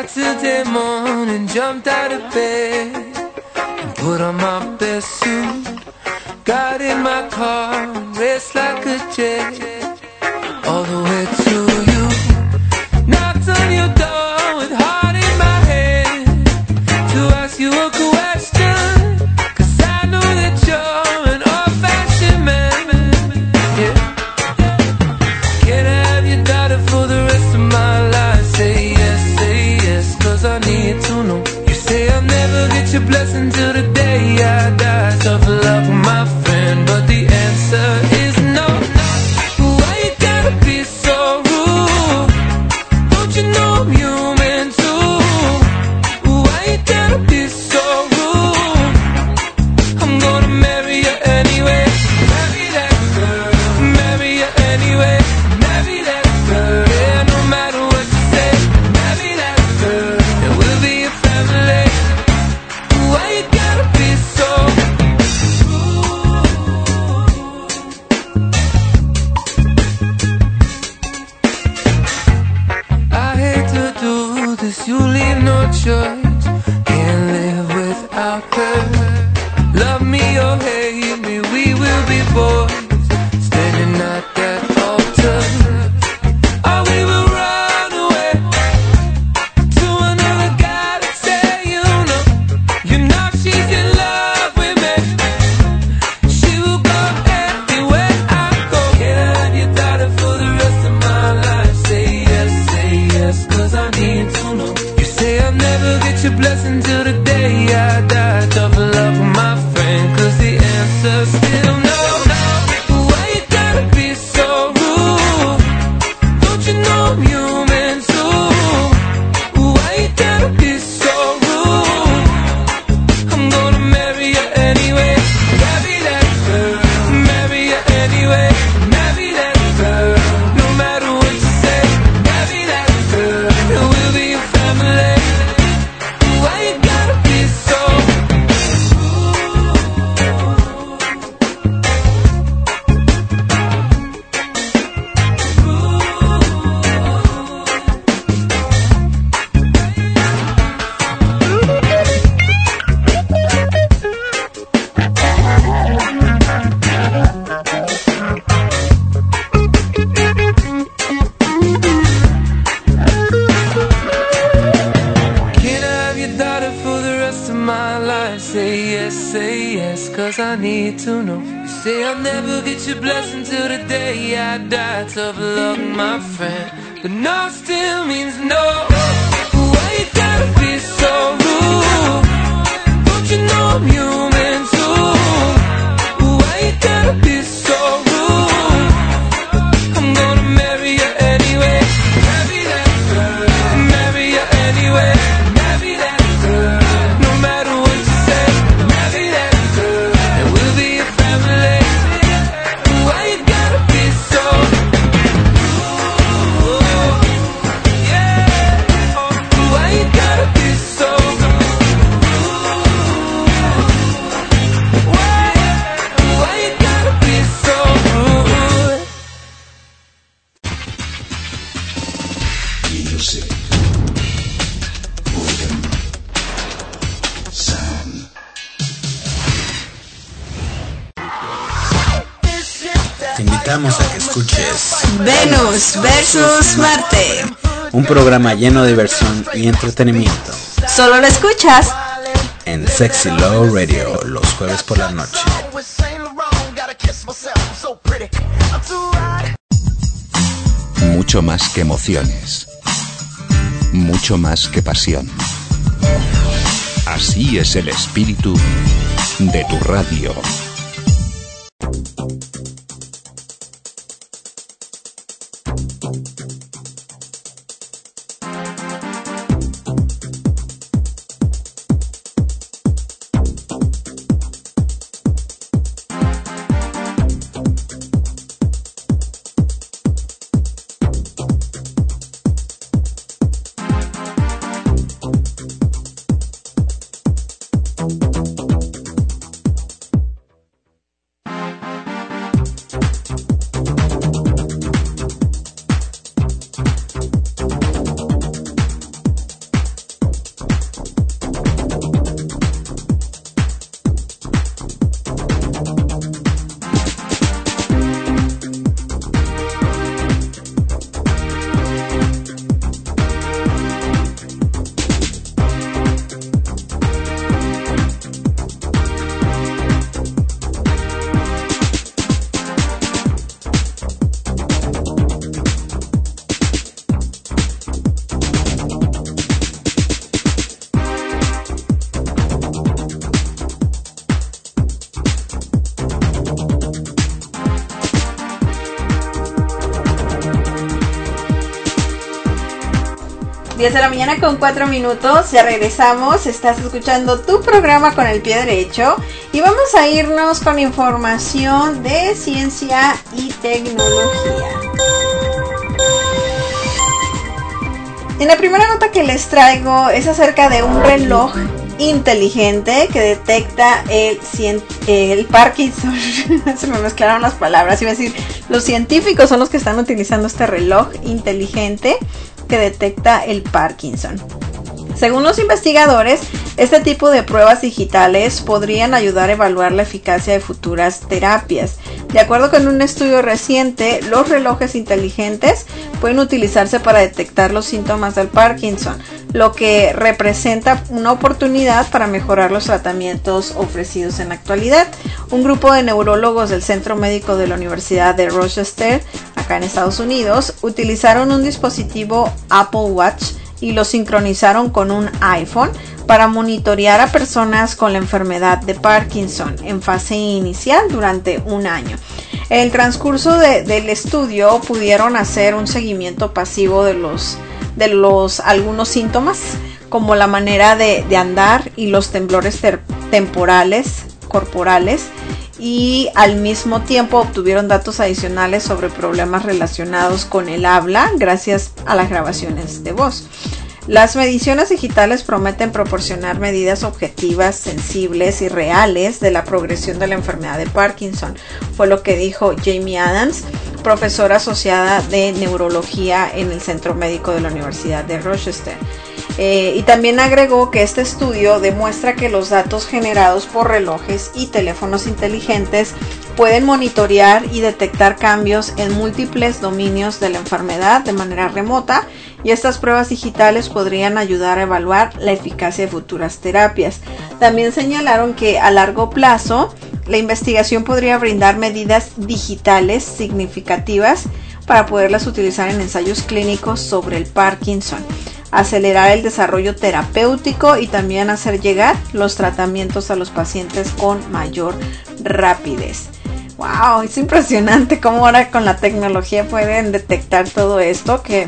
Saturday morning, jumped out of bed and put on my best suit. Got in my car, raced like a jet all the way to you. Knocked on your door with heart in my head to ask you a question, 'cause I know that you're an old-fashioned man. Yeah. Can I have your daughter for the rest of my life? Say yes, say yes, 'cause I need to know. You say I'll never get your blessing till the day I die. Tough luck, my friend, but the answer is no. Why you gotta be so rude? Don't you know I'm human too? Why you gotta be so rude? I'm gonna marry you anyway. Marry that girl. Marry you anyway. Marry that girl. Yeah, no matter what you say. Marry that girl. And we'll be a family. Why you gotta be so I hate to do this, you leave no choice. Can't live without her. Love me or hate me, we will be boys standing at that altar. Or we will run away to another guy to say you know. You know she's in love with me. She will go everywhere I go. Can I have your daughter for the rest of my life? Say yes, say yes, 'cause I need to know. You say I'll never get your blessing till the day I die. Tough luck, my friend, 'cause the answer's still no. Why you gotta be so rude? Don't you know I'm human too? Why you gotta be so rude? I'm gonna marry you anyway. Marry that girl. Marry you anyway. Marry that girl. No matter what you say. Marry that girl. And we'll be a family. Why you gotta be so Can I have your daughter for the rest of my life? Say yes, say yes, 'cause I need to know. You say I'll never get your blessing till the day I die. Tough luck, my friend, but no still means no. Why you gotta be so rude? Don't you know I'm human too? Why you gotta be so rude? I'm gonna marry you anyway. Marry that girl. Marry you anyway. Marry that girl. No matter what you say. Marry that girl. And we'll be a family. Why you gotta be so rude? Yeah. Why you gotta be so rude? Why? Why you gotta be so rude? Music. Rhythm. Sound. Te invitamos a que escuches Venus versus Marte. un programa lleno de diversión y entretenimiento Solo lo escuchas en Sexy Love Radio los jueves por la noche. Mucho más que emociones. Mucho más que pasión. Así es el espíritu de tu radio. diez de la mañana con cuatro minutos, ya regresamos, estás escuchando tu programa con el pie derecho y vamos a irnos con información de ciencia y tecnología. En la primera nota que les traigo es acerca de un reloj inteligente que detecta el, el Parkinson. Se me mezclaron las palabras, iba a decir, los científicos son los que están utilizando este reloj inteligente que detecta el Parkinson. Según los investigadores, este tipo de pruebas digitales podrían ayudar a evaluar la eficacia de futuras terapias. De acuerdo con un estudio reciente, los relojes inteligentes pueden utilizarse para detectar los síntomas del Parkinson, lo que representa una oportunidad para mejorar los tratamientos ofrecidos en la actualidad. Un grupo de neurólogos del Centro Médico de la Universidad de Rochester, acá en Estados Unidos, utilizaron un dispositivo Apple Watch y lo sincronizaron con un iPhone para monitorear a personas con la enfermedad de Parkinson en fase inicial durante un año. En el transcurso de, del estudio pudieron hacer un seguimiento pasivo de los, de los algunos síntomas, como la manera de, de andar y los temblores ter, temporales, corporales, y al mismo tiempo obtuvieron datos adicionales sobre problemas relacionados con el habla gracias a las grabaciones de voz. Las mediciones digitales prometen proporcionar medidas objetivas, sensibles y reales de la progresión de la enfermedad de Parkinson, fue lo que dijo Jamie Adams, profesora asociada de neurología en el Centro Médico de la Universidad de Rochester. Eh, y también agregó que este estudio demuestra que los datos generados por relojes y teléfonos inteligentes pueden monitorear y detectar cambios en múltiples dominios de la enfermedad de manera remota, y estas pruebas digitales podrían ayudar a evaluar la eficacia de futuras terapias. También señalaron que a largo plazo la investigación podría brindar medidas digitales significativas para poderlas utilizar en ensayos clínicos sobre el Parkinson, acelerar el desarrollo terapéutico y también hacer llegar los tratamientos a los pacientes con mayor rapidez. Wow, es impresionante cómo ahora con la tecnología pueden detectar todo esto, que,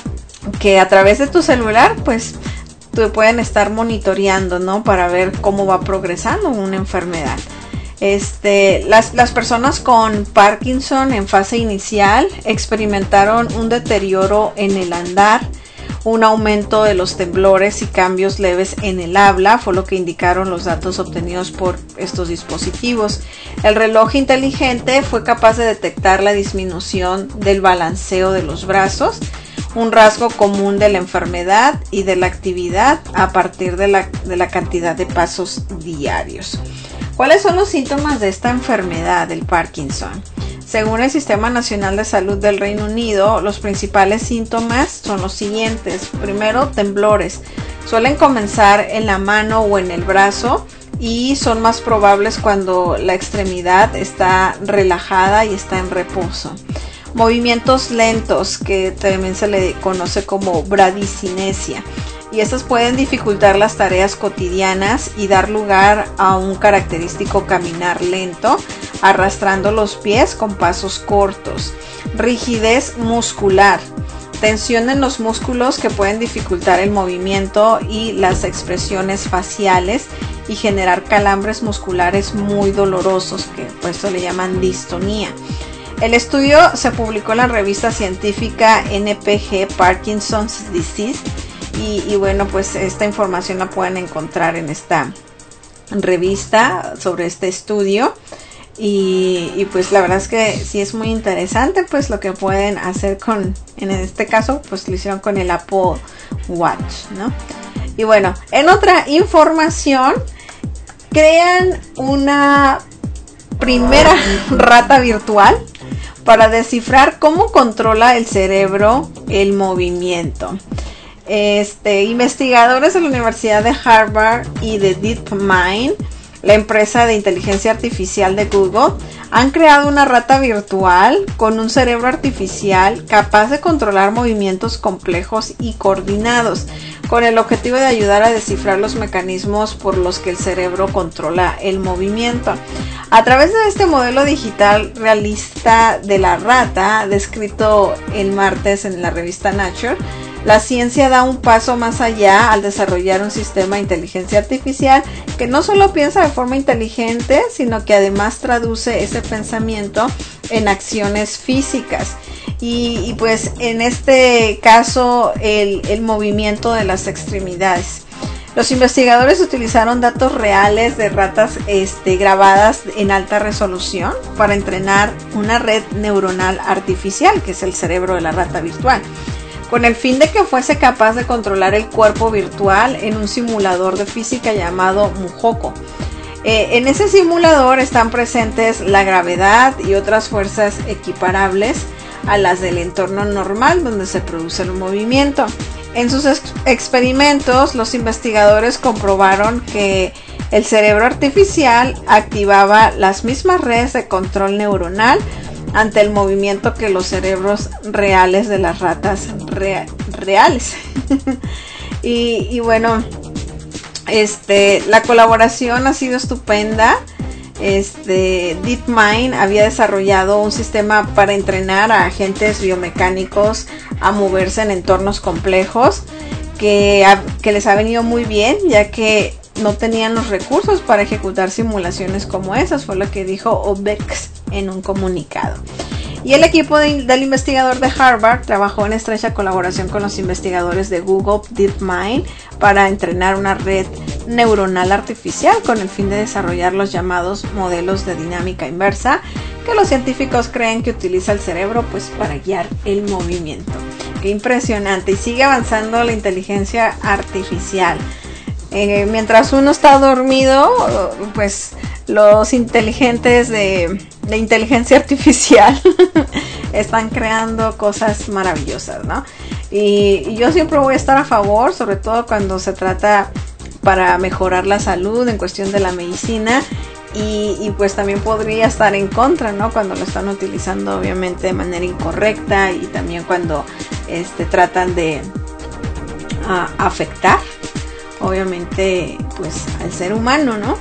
que a través de tu celular pues te pueden estar monitoreando, ¿no? Para ver cómo va progresando una enfermedad. Este, las, las personas con Parkinson en fase inicial experimentaron un deterioro en el andar, un aumento de los temblores y cambios leves en el habla, fue lo que indicaron los datos obtenidos por estos dispositivos. El reloj inteligente fue capaz de detectar la disminución del balanceo de los brazos, un rasgo común de la enfermedad y de la actividad a partir de la, de la cantidad de pasos diarios. ¿Cuáles son los síntomas de esta enfermedad del Parkinson? Según el Sistema Nacional de Salud del Reino Unido, los principales síntomas son los siguientes. Primero, temblores. Suelen comenzar en la mano o en el brazo y son más probables cuando la extremidad está relajada y está en reposo. Movimientos lentos, que también se le conoce como bradicinesia, y estas pueden dificultar las tareas cotidianas y dar lugar a un característico caminar lento, arrastrando los pies con pasos cortos. Rigidez muscular, tensión en los músculos que pueden dificultar el movimiento y las expresiones faciales y generar calambres musculares muy dolorosos, que por eso le llaman distonía. El estudio se publicó en la revista científica N P G Parkinson's Disease. Y, y bueno, pues esta información la pueden encontrar en esta revista sobre este estudio. Y, y pues la verdad es que sí es muy interesante pues lo que pueden hacer con, en este caso pues lo hicieron con el Apple Watch, ¿no? Y bueno, en otra información, crean una primera rata virtual para descifrar cómo controla el cerebro el movimiento. Este, investigadores de la Universidad de Harvard y de DeepMind, la empresa de inteligencia artificial de Google, han creado una rata virtual con un cerebro artificial capaz de controlar movimientos complejos y coordinados, con el objetivo de ayudar a descifrar los mecanismos por los que el cerebro controla el movimiento. A través de este modelo digital realista de la rata, descrito el martes en la revista Nature, La ciencia da un paso más allá al desarrollar un sistema de inteligencia artificial que no solo piensa de forma inteligente, sino que además traduce ese pensamiento en acciones físicas. Y, y pues en este caso el, el movimiento de las extremidades. Los investigadores utilizaron datos reales de ratas este, grabadas en alta resolución para entrenar una red neuronal artificial, que es el cerebro de la rata virtual, con el fin de que fuese capaz de controlar el cuerpo virtual en un simulador de física llamado Mujoko. Eh, en ese simulador están presentes la gravedad y otras fuerzas equiparables a las del entorno normal donde se produce el movimiento. En sus ex- experimentos, los investigadores comprobaron que el cerebro artificial activaba las mismas redes de control neuronal ante el movimiento que los cerebros reales de las ratas rea- reales. y, y bueno, este, la colaboración ha sido estupenda. Este, DeepMind había desarrollado un sistema para entrenar a agentes biomecánicos a moverse en entornos complejos que, ha, que les ha venido muy bien, ya que no tenían los recursos para ejecutar simulaciones como esas, fue lo que dijo Obex en un comunicado. Y el equipo de, del investigador de Harvard trabajó en estrecha colaboración con los investigadores de Google DeepMind para entrenar una red neuronal artificial con el fin de desarrollar los llamados modelos de dinámica inversa, que los científicos creen que utiliza el cerebro pues para guiar el movimiento. Qué impresionante, y sigue avanzando la inteligencia artificial. Eh, mientras uno está dormido, pues los inteligentes de, de inteligencia artificial están creando cosas maravillosas, ¿no? Y, y yo siempre voy a estar a favor, sobre todo cuando se trata para mejorar la salud en cuestión de la medicina, y, y pues también podría estar en contra, ¿no? Cuando lo están utilizando obviamente de manera incorrecta, y también cuando este, tratan de uh, afectar obviamente pues al ser humano, ¿no?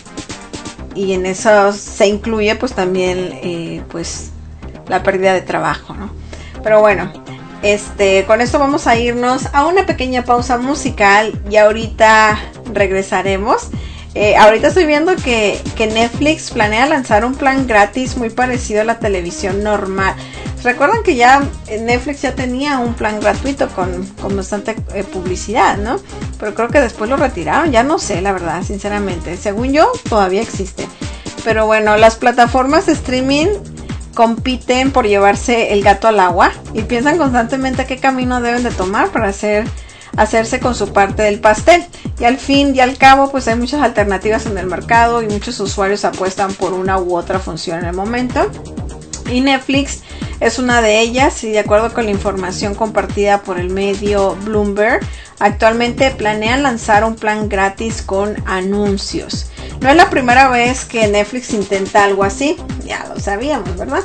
Y en eso se incluye pues también eh, pues la pérdida de trabajo, ¿no? Pero bueno, este, con esto vamos a irnos a una pequeña pausa musical y ahorita regresaremos. Eh, ahorita estoy viendo que, que Netflix planea lanzar un plan gratis muy parecido a la televisión normal. Recuerdan que ya Netflix ya tenía un plan gratuito con, con bastante eh, publicidad, ¿no? Pero creo que después lo retiraron, ya no sé, la verdad, sinceramente. Según yo, todavía existe. Pero bueno, las plataformas de streaming compiten por llevarse el gato al agua y piensan constantemente qué camino deben de tomar para hacer, hacerse con su parte del pastel. Y al fin y al cabo, pues hay muchas alternativas en el mercado y muchos usuarios apuestan por una u otra función en el momento. Y Netflix es una de ellas, y de acuerdo con la información compartida por el medio Bloomberg, actualmente planean lanzar un plan gratis con anuncios. No es la primera vez que Netflix intenta algo así, ya lo sabíamos, ¿verdad?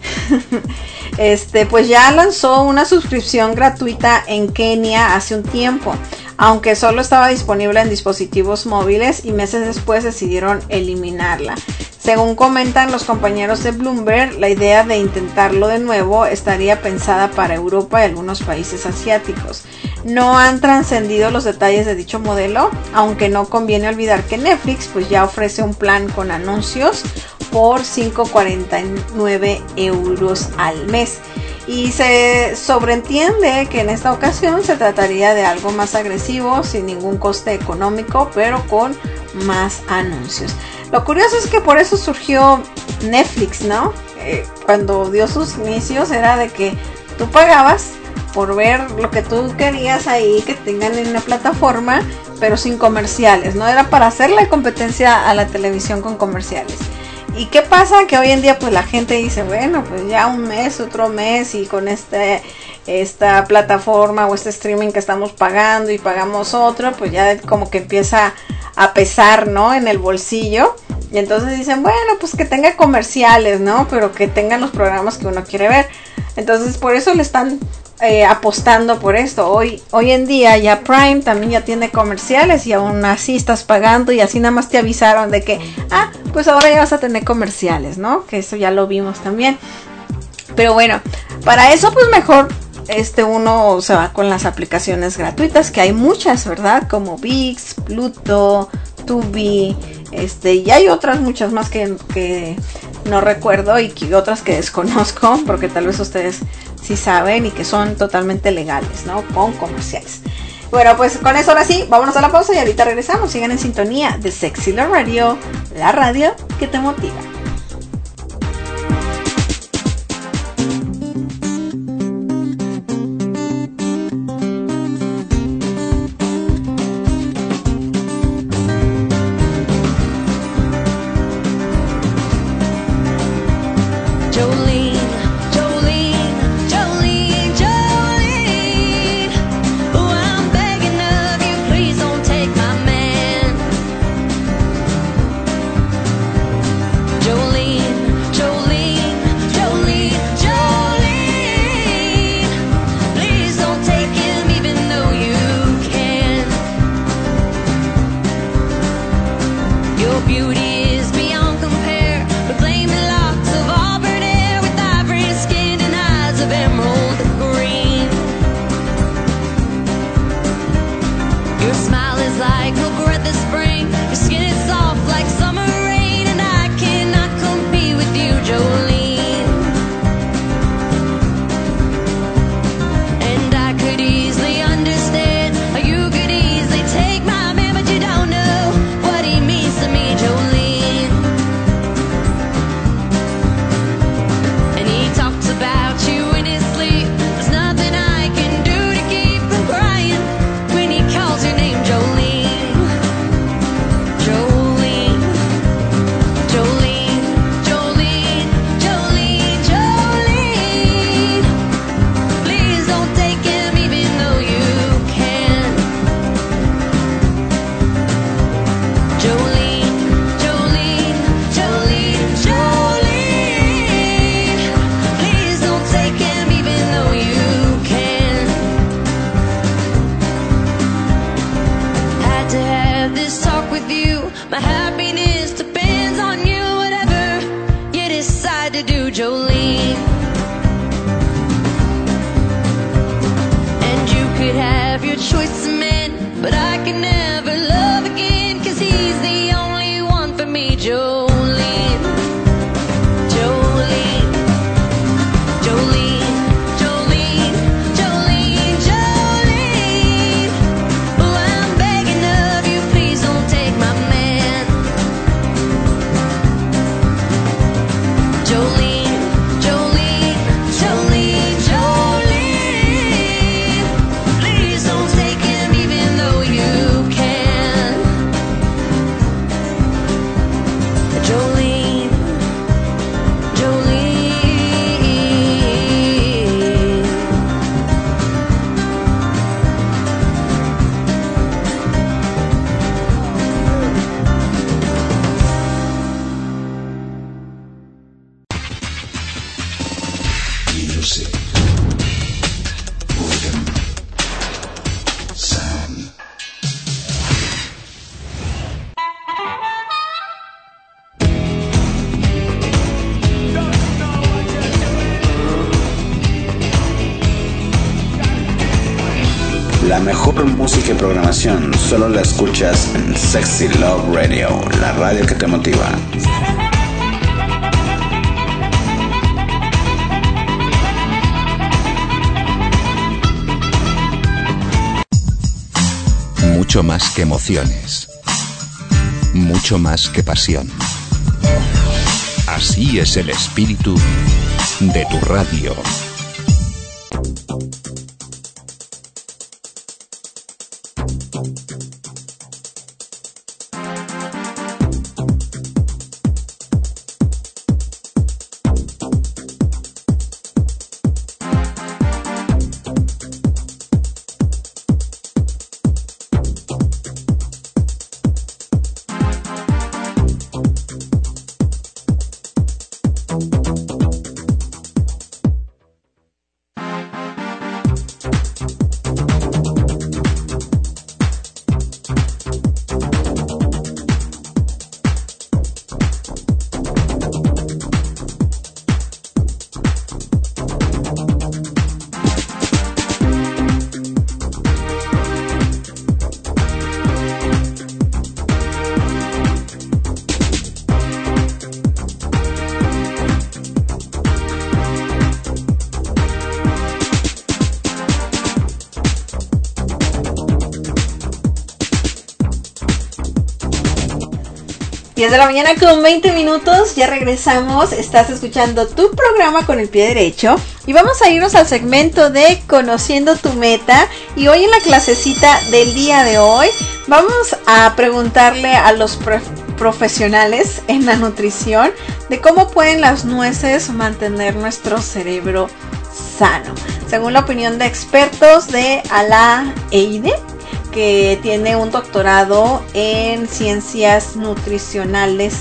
Este, pues ya lanzó una suscripción gratuita en Kenia hace un tiempo, aunque solo estaba disponible en dispositivos móviles, y meses después decidieron eliminarla. Según comentan los compañeros de Bloomberg, la idea de intentarlo de nuevo estaría pensada para Europa y algunos países asiáticos. No han trascendido los detalles de dicho modelo, aunque no conviene olvidar que Netflix pues ya ofrece un plan con anuncios por cinco cuarenta y nueve euros al mes. Y se sobreentiende que en esta ocasión se trataría de algo más agresivo, sin ningún coste económico, pero con más anuncios. Lo curioso es que por eso surgió Netflix, ¿no? Eh, cuando dio sus inicios era de que tú pagabas por ver lo que tú querías ahí que tengan en la plataforma, pero sin comerciales, ¿no? Era para hacerle competencia a la televisión con comerciales. ¿Y qué pasa? Que hoy en día pues la gente dice, bueno, pues ya un mes, otro mes, y con este esta plataforma o este streaming que estamos pagando y pagamos otro, pues ya como que empieza a pesar, ¿no? En el bolsillo. Y entonces dicen, bueno, pues que tenga comerciales, ¿no? Pero que tengan los programas que uno quiere ver. Entonces por eso le están eh, apostando por esto. Hoy, hoy en día ya Prime también ya tiene comerciales, y aún así estás pagando, y así nada más te avisaron de que, ah, pues ahora ya vas a tener comerciales, ¿no? Que eso ya lo vimos también. Pero bueno, para eso pues mejor este uno se va con las aplicaciones gratuitas, que hay muchas, ¿verdad? Como ViX, Pluto, Tubi, este, y hay otras muchas más que, que no recuerdo y que otras que desconozco, porque tal vez ustedes sí saben y que son totalmente legales, ¿no? Con comerciales. Bueno, pues con eso ahora sí, vámonos a la pausa y ahorita regresamos. Sigan en sintonía de Sexy Love Radio, la radio que te motiva. La mejor música y programación solo la escuchas en Sexy Love Radio, la radio que te motiva. Mucho más que emociones, mucho más que pasión. Así es el espíritu de tu radio. diez de la mañana con veinte minutos, ya regresamos, estás escuchando tu programa Con el Pie Derecho y vamos a irnos al segmento de Conociendo tu Meta. Y hoy en la clasecita del día de hoy vamos a preguntarle a los prof- profesionales en la nutrición de cómo pueden las nueces mantener nuestro cerebro sano. Según la opinión de expertos de Ala Eide, que tiene un doctorado en ciencias nutricionales,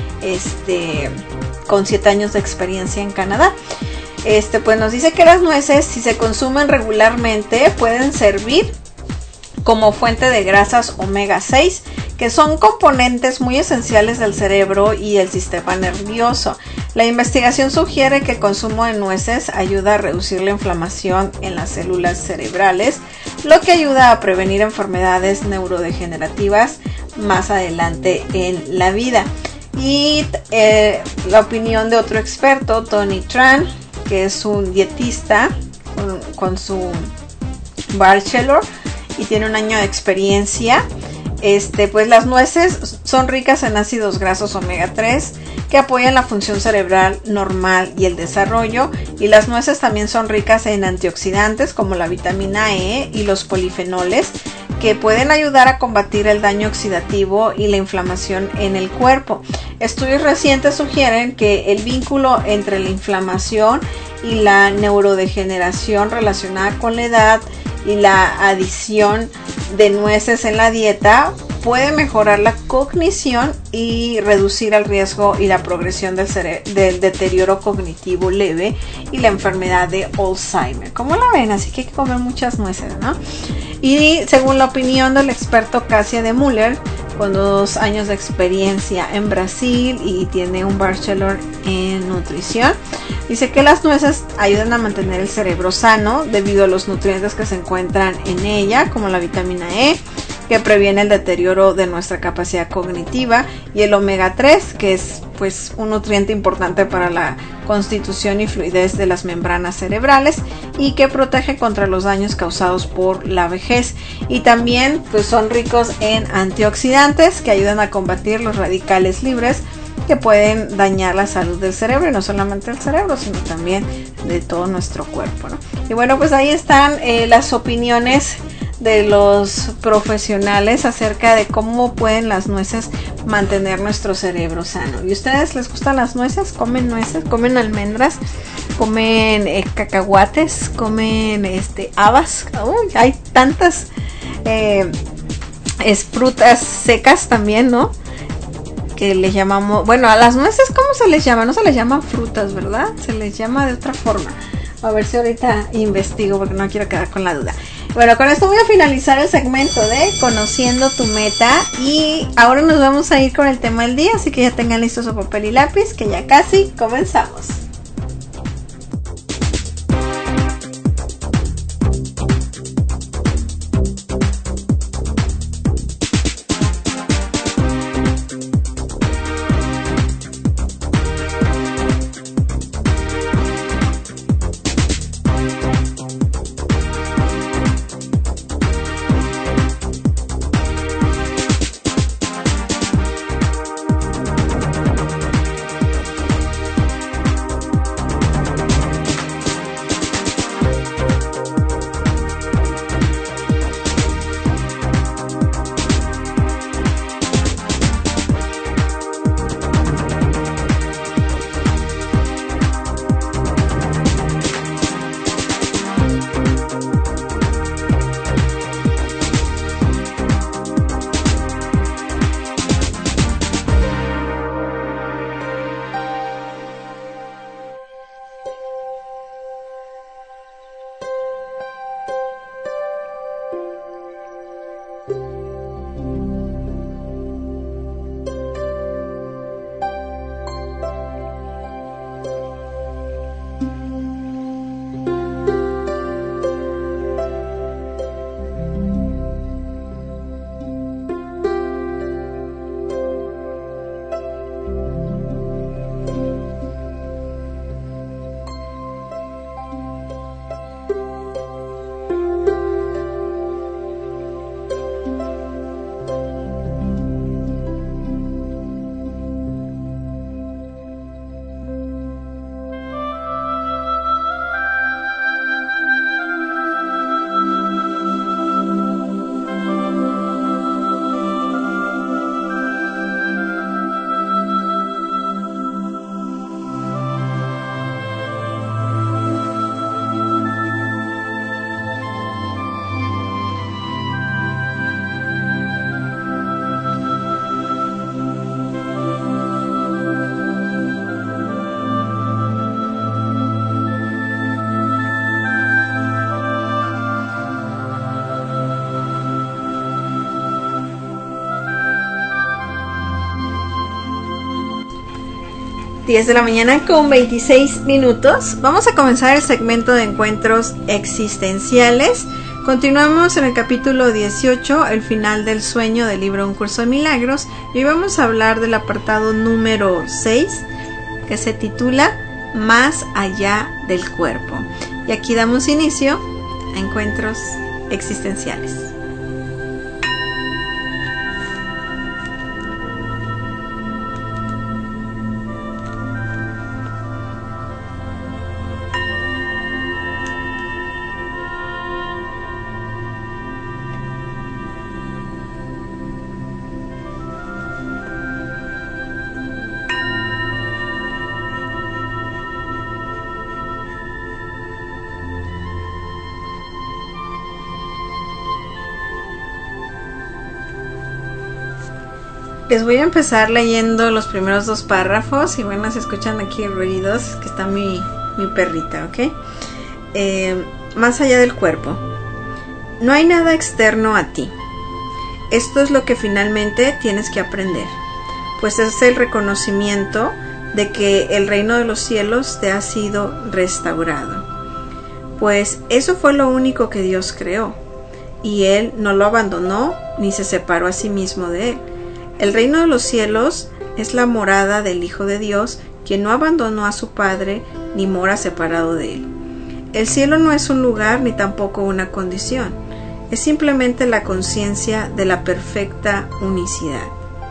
este, con siete años de experiencia en Canadá. Este, pues nos dice que las nueces, si se consumen regularmente, pueden servir como fuente de grasas omega seis, que son componentes muy esenciales del cerebro y el sistema nervioso. La investigación sugiere que el consumo de nueces ayuda a reducir la inflamación en las células cerebrales, lo que ayuda a prevenir enfermedades neurodegenerativas más adelante en la vida. Y eh, la opinión de otro experto, Tony Tran, que es un dietista con, con su bachelor y tiene un año de experiencia. Este, pues las nueces son ricas en ácidos grasos omega tres que apoyan la función cerebral normal y el desarrollo, y las nueces también son ricas en antioxidantes como la vitamina E y los polifenoles, que pueden ayudar a combatir el daño oxidativo y la inflamación en el cuerpo. Estudios recientes sugieren que el vínculo entre la inflamación y la neurodegeneración relacionada con la edad y la adición de nueces en la dieta puede mejorar la cognición y reducir el riesgo y la progresión del, cere- del deterioro cognitivo leve y la enfermedad de Alzheimer. ¿Cómo la ven? Así que hay que comer muchas nueces, ¿no? Y según la opinión del experto Cassia de Müller, con dos años de experiencia en Brasil y tiene un bachelor en nutrición, dice que las nueces ayudan a mantener el cerebro sano debido a los nutrientes que se encuentran en ella, como la vitamina E, que previene el deterioro de nuestra capacidad cognitiva, y el omega tres, que es pues un nutriente importante para la constitución y fluidez de las membranas cerebrales y que protege contra los daños causados por la vejez. Y también pues son ricos en antioxidantes que ayudan a combatir los radicales libres que pueden dañar la salud del cerebro, y no solamente el cerebro, sino también de todo nuestro cuerpo, ¿no? Y bueno, pues ahí están eh, las opiniones de los profesionales acerca de cómo pueden las nueces mantener nuestro cerebro sano. ¿Y ustedes les gustan las nueces? ¿Comen nueces? ¿Comen almendras? ¿Comen eh, cacahuates? ¿Comen este habas? Uy, hay tantas eh, es frutas secas también, ¿no? Que les llamamos, bueno, a las nueces, ¿cómo se les llama? No se les llaman frutas, ¿verdad? Se les llama de otra forma. A ver si ahorita investigo porque no quiero quedar con la duda. Bueno, con esto voy a finalizar el segmento de Conociendo tu Meta y ahora nos vamos a ir con el tema del día, así que ya tengan listos su papel y lápiz, que ya casi comenzamos. diez de la mañana con veintiséis minutos. Vamos a comenzar el segmento de encuentros existenciales. Continuamos en el capítulo dieciocho, el final del sueño del libro Un Curso de Milagros. Y hoy vamos a hablar del apartado número seis, que se titula Más allá del cuerpo. Y aquí damos inicio a encuentros existenciales. Les voy a empezar leyendo los primeros dos párrafos y bueno, se escuchan aquí ruidos, que está mi, mi perrita, ¿ok? Eh, más allá del cuerpo. No hay nada externo a ti. Esto es lo que finalmente tienes que aprender, pues es el reconocimiento de que el reino de los cielos te ha sido restaurado. Pues eso fue lo único que Dios creó, y Él no lo abandonó ni se separó a sí mismo de Él. El reino de los cielos es la morada del Hijo de Dios, quien no abandonó a su Padre ni mora separado de Él. El cielo no es un lugar ni tampoco una condición, es simplemente la conciencia de la perfecta unicidad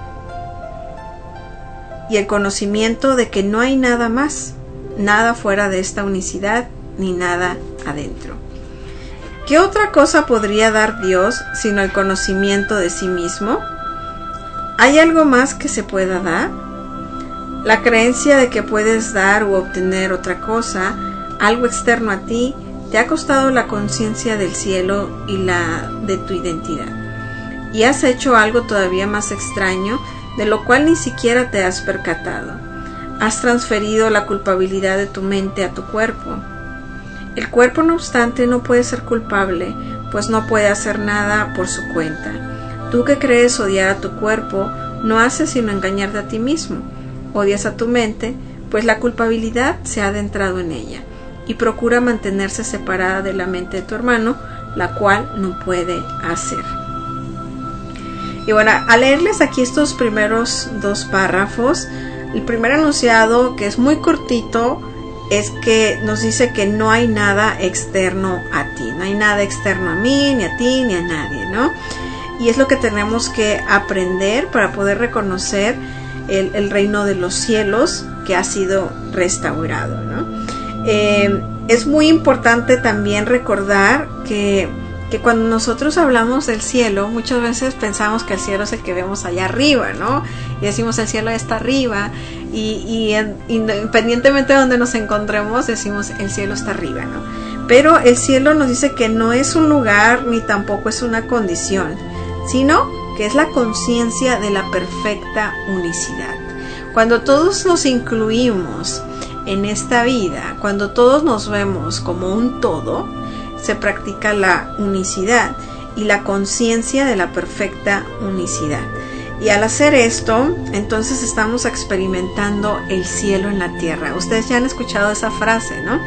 y el conocimiento de que no hay nada más, nada fuera de esta unicidad ni nada adentro. ¿Qué otra cosa podría dar Dios sino el conocimiento de sí mismo? ¿Hay algo más que se pueda dar? La creencia de que puedes dar u obtener otra cosa, algo externo a ti, te ha costado la conciencia del cielo y la de tu identidad. Y has hecho algo todavía más extraño, de lo cual ni siquiera te has percatado. Has transferido la culpabilidad de tu mente a tu cuerpo. El cuerpo, no obstante, no puede ser culpable, pues no puede hacer nada por su cuenta. Tú que crees odiar a tu cuerpo, no haces sino engañarte a ti mismo. Odias a tu mente, pues la culpabilidad se ha adentrado en ella, y procura mantenerse separada de la mente de tu hermano, la cual no puede hacer. Y bueno, al leerles aquí estos primeros dos párrafos, el primer enunciado, que es muy cortito, es que nos dice que no hay nada externo a ti, no hay nada externo a mí, ni a ti, ni a nadie, ¿no? Y es lo que tenemos que aprender para poder reconocer el, el reino de los cielos que ha sido restaurado, ¿no? Eh, es muy importante también recordar que, que cuando nosotros hablamos del cielo, muchas veces pensamos que el cielo es el que vemos allá arriba, ¿no? Y decimos el cielo está arriba, y, y en, independientemente de donde nos encontremos, decimos el cielo está arriba, ¿no? Pero el cielo nos dice que no es un lugar ni tampoco es una condición, sino que es la conciencia de la perfecta unicidad. Cuando todos nos incluimos en esta vida, cuando todos nos vemos como un todo, se practica la unicidad y la conciencia de la perfecta unicidad. Y al hacer esto, entonces estamos experimentando el cielo en la tierra. Ustedes ya han escuchado esa frase, ¿no?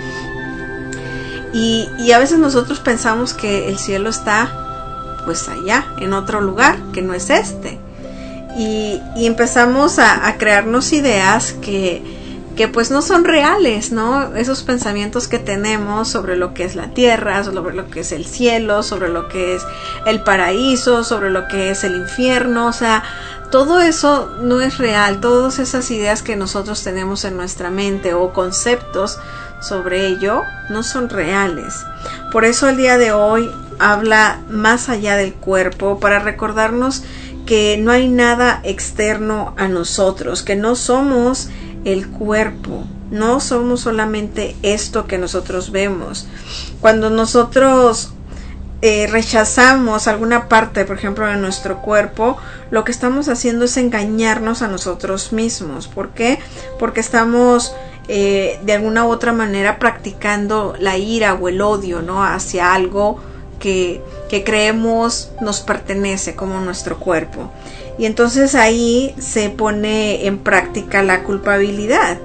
Y, y a veces nosotros pensamos que el cielo está pues allá, en otro lugar que no es este, y, y empezamos a, a crearnos ideas que, que pues no son reales, ¿no? Esos pensamientos que tenemos sobre lo que es la tierra, sobre lo que es el cielo, sobre lo que es el paraíso, sobre lo que es el infierno, o sea, todo eso no es real. Todas esas ideas que nosotros tenemos en nuestra mente o conceptos sobre ello no son reales. Por eso el día de hoy habla más allá del cuerpo, para recordarnos que no hay nada externo a nosotros, que no somos el cuerpo, no somos solamente esto que nosotros vemos. Cuando nosotros eh, rechazamos alguna parte, por ejemplo, de nuestro cuerpo, lo que estamos haciendo es engañarnos a nosotros mismos. ¿Por qué? Porque estamos eh, de alguna u otra manera practicando la ira o el odio, ¿no?, hacia algo que, que creemos nos pertenece, como nuestro cuerpo. Y entonces ahí se pone en práctica la culpabilidad.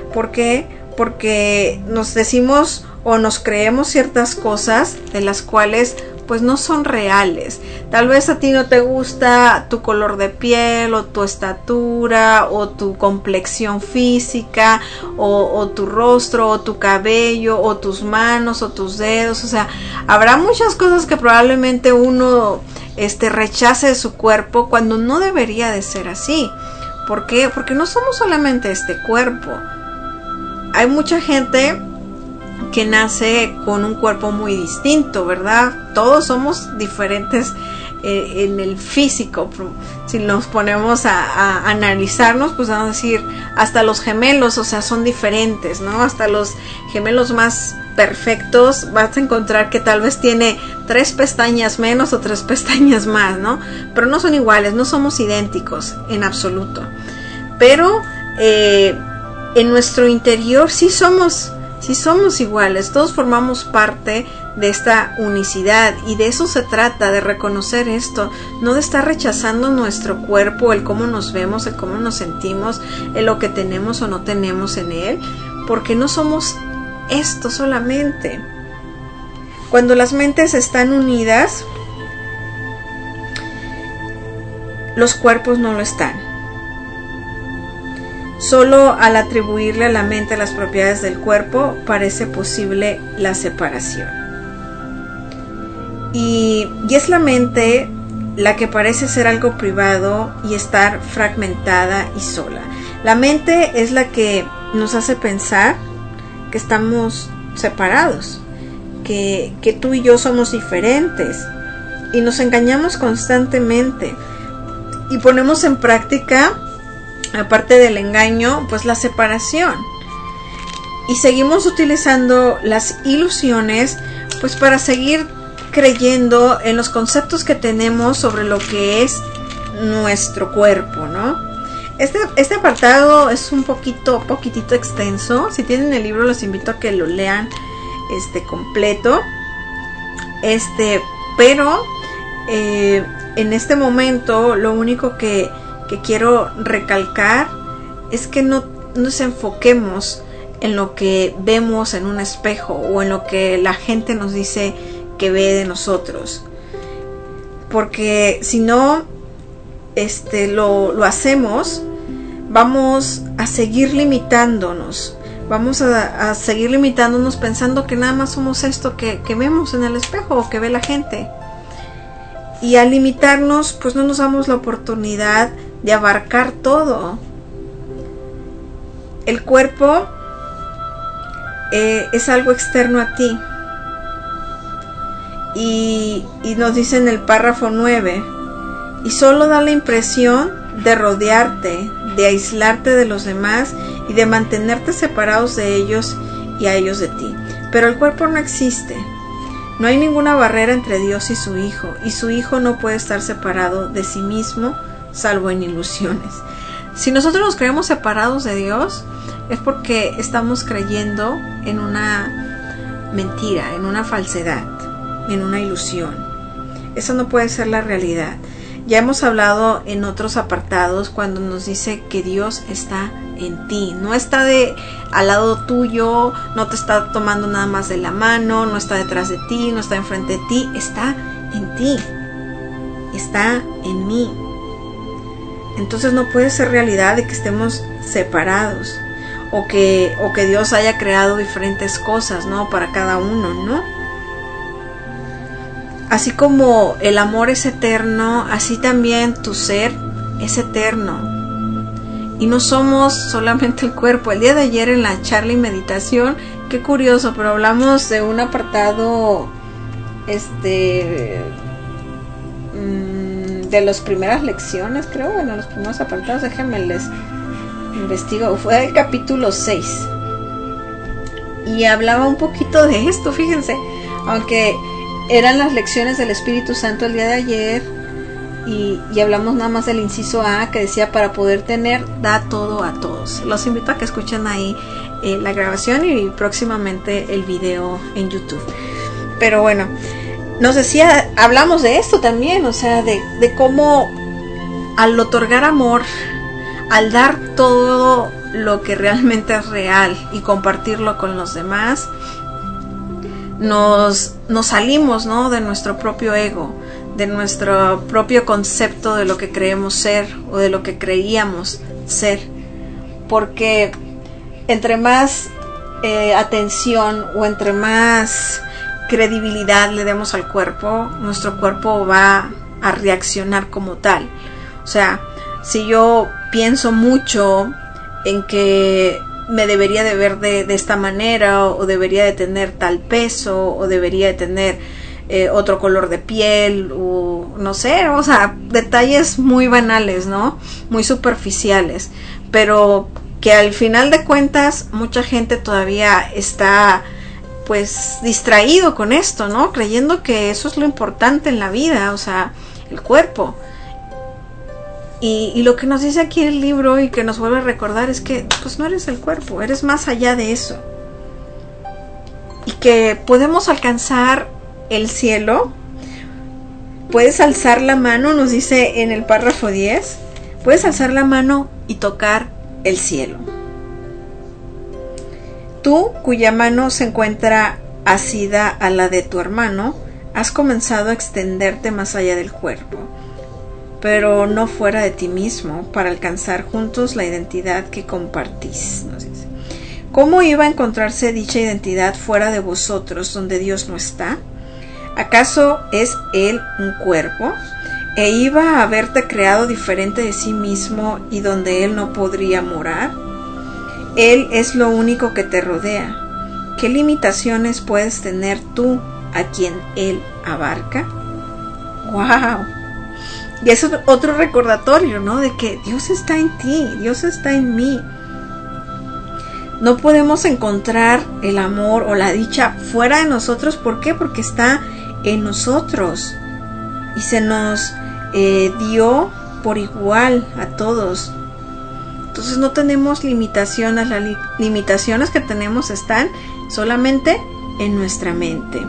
¿Por qué? Porque nos decimos o nos creemos ciertas cosas de las cuales pues no son reales. Tal vez a ti no te gusta tu color de piel o tu estatura o tu complexión física o, o tu rostro o tu cabello o tus manos o tus dedos. O sea, habrá muchas cosas que probablemente uno este, rechace de su cuerpo cuando no debería de ser así. ¿Por qué? Porque no somos solamente este cuerpo. Hay mucha gente que nace con un cuerpo muy distinto, ¿verdad? Todos somos diferentes eh, en el físico. Si nos ponemos a, a analizarnos, pues vamos a decir, hasta los gemelos, o sea, son diferentes, ¿no? Hasta los gemelos más perfectos vas a encontrar que tal vez tiene tres pestañas menos o tres pestañas más, ¿no? Pero no son iguales, no somos idénticos en absoluto. Pero eh, en nuestro interior sí somos Si somos iguales, todos formamos parte de esta unicidad, y de eso se trata, de reconocer esto, no de estar rechazando nuestro cuerpo, el cómo nos vemos, el cómo nos sentimos, el lo que tenemos o no tenemos en él, porque no somos esto solamente. Cuando las mentes están unidas, los cuerpos no lo están. Solo al atribuirle a la mente las propiedades del cuerpo parece posible la separación. Y, y es la mente la que parece ser algo privado y estar fragmentada y sola. La mente es la que nos hace pensar que estamos separados, que, que tú y yo somos diferentes, y nos engañamos constantemente y ponemos en práctica, aparte del engaño, pues la separación, y seguimos utilizando las ilusiones pues para seguir creyendo en los conceptos que tenemos sobre lo que es nuestro cuerpo, ¿no? Este, este apartado es un poquito, poquitito extenso. Si tienen el libro, los invito a que lo lean este completo. Este, pero eh, en este momento lo único que que quiero recalcar es que no nos enfoquemos en lo que vemos en un espejo o en lo que la gente nos dice que ve de nosotros, porque si no este, lo, lo hacemos, vamos a seguir limitándonos, vamos a, a seguir limitándonos pensando que nada más somos esto que, que vemos en el espejo o que ve la gente. Y al limitarnos, pues no nos damos la oportunidad de abarcar todo. El cuerpo eh, es algo externo a ti. Y, y nos dice en el párrafo nueve, y solo da la impresión de rodearte, de aislarte de los demás y de mantenerte separados de ellos y a ellos de ti. Pero el cuerpo no existe. No hay ninguna barrera entre Dios y su Hijo, y su Hijo no puede estar separado de sí mismo, salvo en ilusiones. Si nosotros nos creemos separados de Dios, es porque estamos creyendo en una mentira, en una falsedad, en una ilusión. Eso no puede ser la realidad. Ya hemos hablado en otros apartados cuando nos dice que Dios está en ti, no está de al lado tuyo, no te está tomando nada más de la mano, no está detrás de ti, no está enfrente de ti, está en ti, está en mí. Entonces no puede ser realidad de que estemos separados o que, o que Dios haya creado diferentes cosas, ¿no? Para cada uno, ¿no? Así como el amor es eterno, así también tu ser es eterno. Y no somos solamente el cuerpo. El día de ayer en la charla y meditación, qué curioso, pero hablamos de un apartado este de las primeras lecciones, creo, bueno, los primeros apartados, déjenme les investigo, fue el capítulo seis. Y hablaba un poquito de esto, fíjense, aunque eran las lecciones del Espíritu Santo el día de ayer, y, y hablamos nada más del inciso A, que decía, para poder tener, da todo a todos. Los invito a que escuchen ahí eh, la grabación y próximamente el video en YouTube. Pero bueno, nos decía, hablamos de esto también, o sea, de, de cómo al otorgar amor, al dar todo lo que realmente es real y compartirlo con los demás, nos, nos salimos, ¿no?, de nuestro propio ego, de nuestro propio concepto de lo que creemos ser o de lo que creíamos ser, porque entre más eh, atención o entre más credibilidad le demos al cuerpo, nuestro cuerpo va a reaccionar como tal. O sea, si yo pienso mucho en que me debería de ver de, de esta manera, o debería de tener tal peso, o debería de tener eh, otro color de piel, o no sé, o sea, detalles muy banales, ¿no? Muy superficiales, pero que al final de cuentas mucha gente todavía está pues distraído con esto, ¿no? Creyendo que eso es lo importante en la vida, o sea, el cuerpo. Y, y lo que nos dice aquí el libro y que nos vuelve a recordar es que pues no eres el cuerpo, eres más allá de eso. Y que podemos alcanzar el cielo. Puedes alzar la mano, nos dice en el párrafo diez, puedes alzar la mano y tocar el cielo. Tú, cuya mano se encuentra asida a la de tu hermano, has comenzado a extenderte más allá del cuerpo, pero no fuera de ti mismo, para alcanzar juntos la identidad que compartís, nos dice. ¿Cómo iba a encontrarse dicha identidad fuera de vosotros, donde Dios no está? ¿Acaso es Él un cuerpo? ¿E iba a haberte creado diferente de sí mismo y donde Él no podría morar? Él es lo único que te rodea. ¿Qué limitaciones puedes tener tú a quien Él abarca? ¡Wow! Y eso es otro recordatorio, ¿no? De que Dios está en ti, Dios está en mí. No podemos encontrar el amor o la dicha fuera de nosotros. ¿Por qué? Porque está en nosotros. Y se nos eh, dio por igual a todos. Entonces no tenemos limitaciones. Las li- limitaciones que tenemos están solamente en nuestra mente.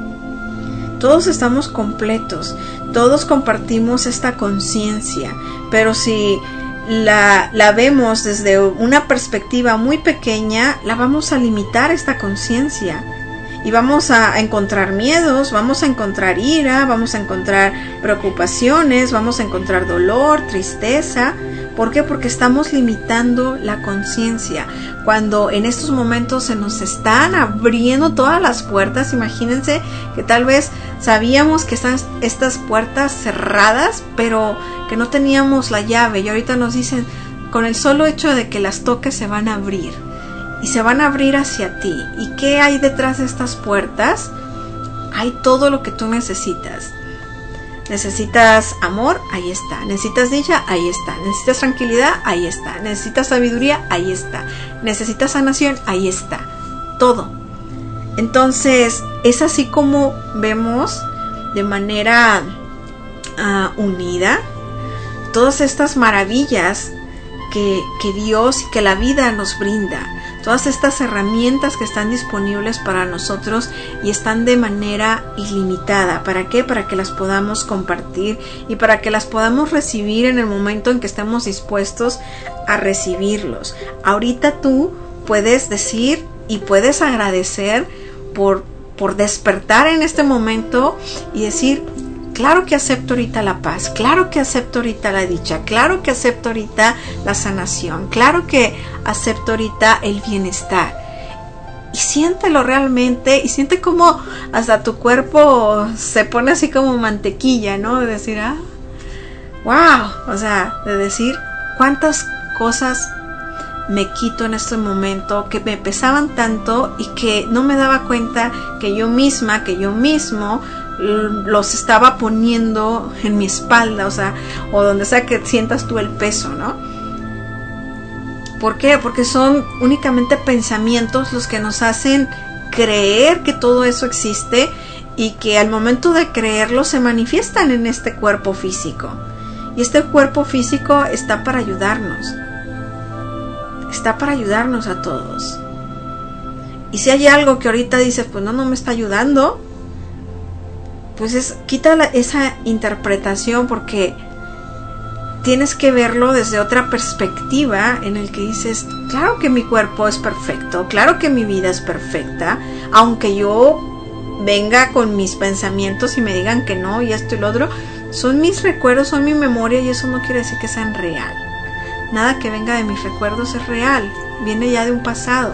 Todos estamos completos. Todos compartimos esta conciencia. Pero si la, la vemos desde una perspectiva muy pequeña, la vamos a limitar esta conciencia. Y vamos a encontrar miedos, vamos a encontrar ira, vamos a encontrar preocupaciones, vamos a encontrar dolor, tristeza. ¿Por qué? Porque estamos limitando la conciencia. Cuando en estos momentos se nos están abriendo todas las puertas, imagínense que tal vez sabíamos que están estas puertas cerradas, pero que no teníamos la llave. Y ahorita nos dicen, con el solo hecho de que las toques se van a abrir. Y se van a abrir hacia ti. ¿Y qué hay detrás de estas puertas? Hay todo lo que tú necesitas. Necesitas amor, ahí está. Necesitas dicha, ahí está. Necesitas tranquilidad, ahí está. Necesitas sabiduría, ahí está. Necesitas sanación, ahí está. Todo. Entonces, es así como vemos de manera uh, unida todas estas maravillas que, que Dios y que la vida nos brinda. Todas estas herramientas que están disponibles para nosotros y están de manera ilimitada. ¿Para qué? Para que las podamos compartir y para que las podamos recibir en el momento en que estemos dispuestos a recibirlos. Ahorita tú puedes decir y puedes agradecer por, por despertar en este momento y decir, claro que acepto ahorita la paz, claro que acepto ahorita la dicha, claro que acepto ahorita la sanación, claro que acepto ahorita el bienestar. Y siéntelo realmente, y siente como hasta tu cuerpo se pone así como mantequilla, ¿no? De decir, ah, wow, o sea, de decir cuántas cosas me quito en este momento que me pesaban tanto y que no me daba cuenta que yo misma, que yo mismo los estaba poniendo en mi espalda, o sea, o donde sea que sientas tú el peso, ¿no? ¿Por qué? Porque son únicamente pensamientos los que nos hacen creer que todo eso existe y que al momento de creerlo se manifiestan en este cuerpo físico. Y este cuerpo físico está para ayudarnos. Está para ayudarnos a todos. Y si hay algo que ahorita dices, pues no, no me está ayudando, pues es, quita la, esa interpretación, porque tienes que verlo desde otra perspectiva en el que dices, claro que mi cuerpo es perfecto, claro que mi vida es perfecta, aunque yo venga con mis pensamientos y me digan que no y esto y lo otro, son mis recuerdos, son mi memoria y eso no quiere decir que sean real. Nada que venga de mis recuerdos es real, viene ya de un pasado.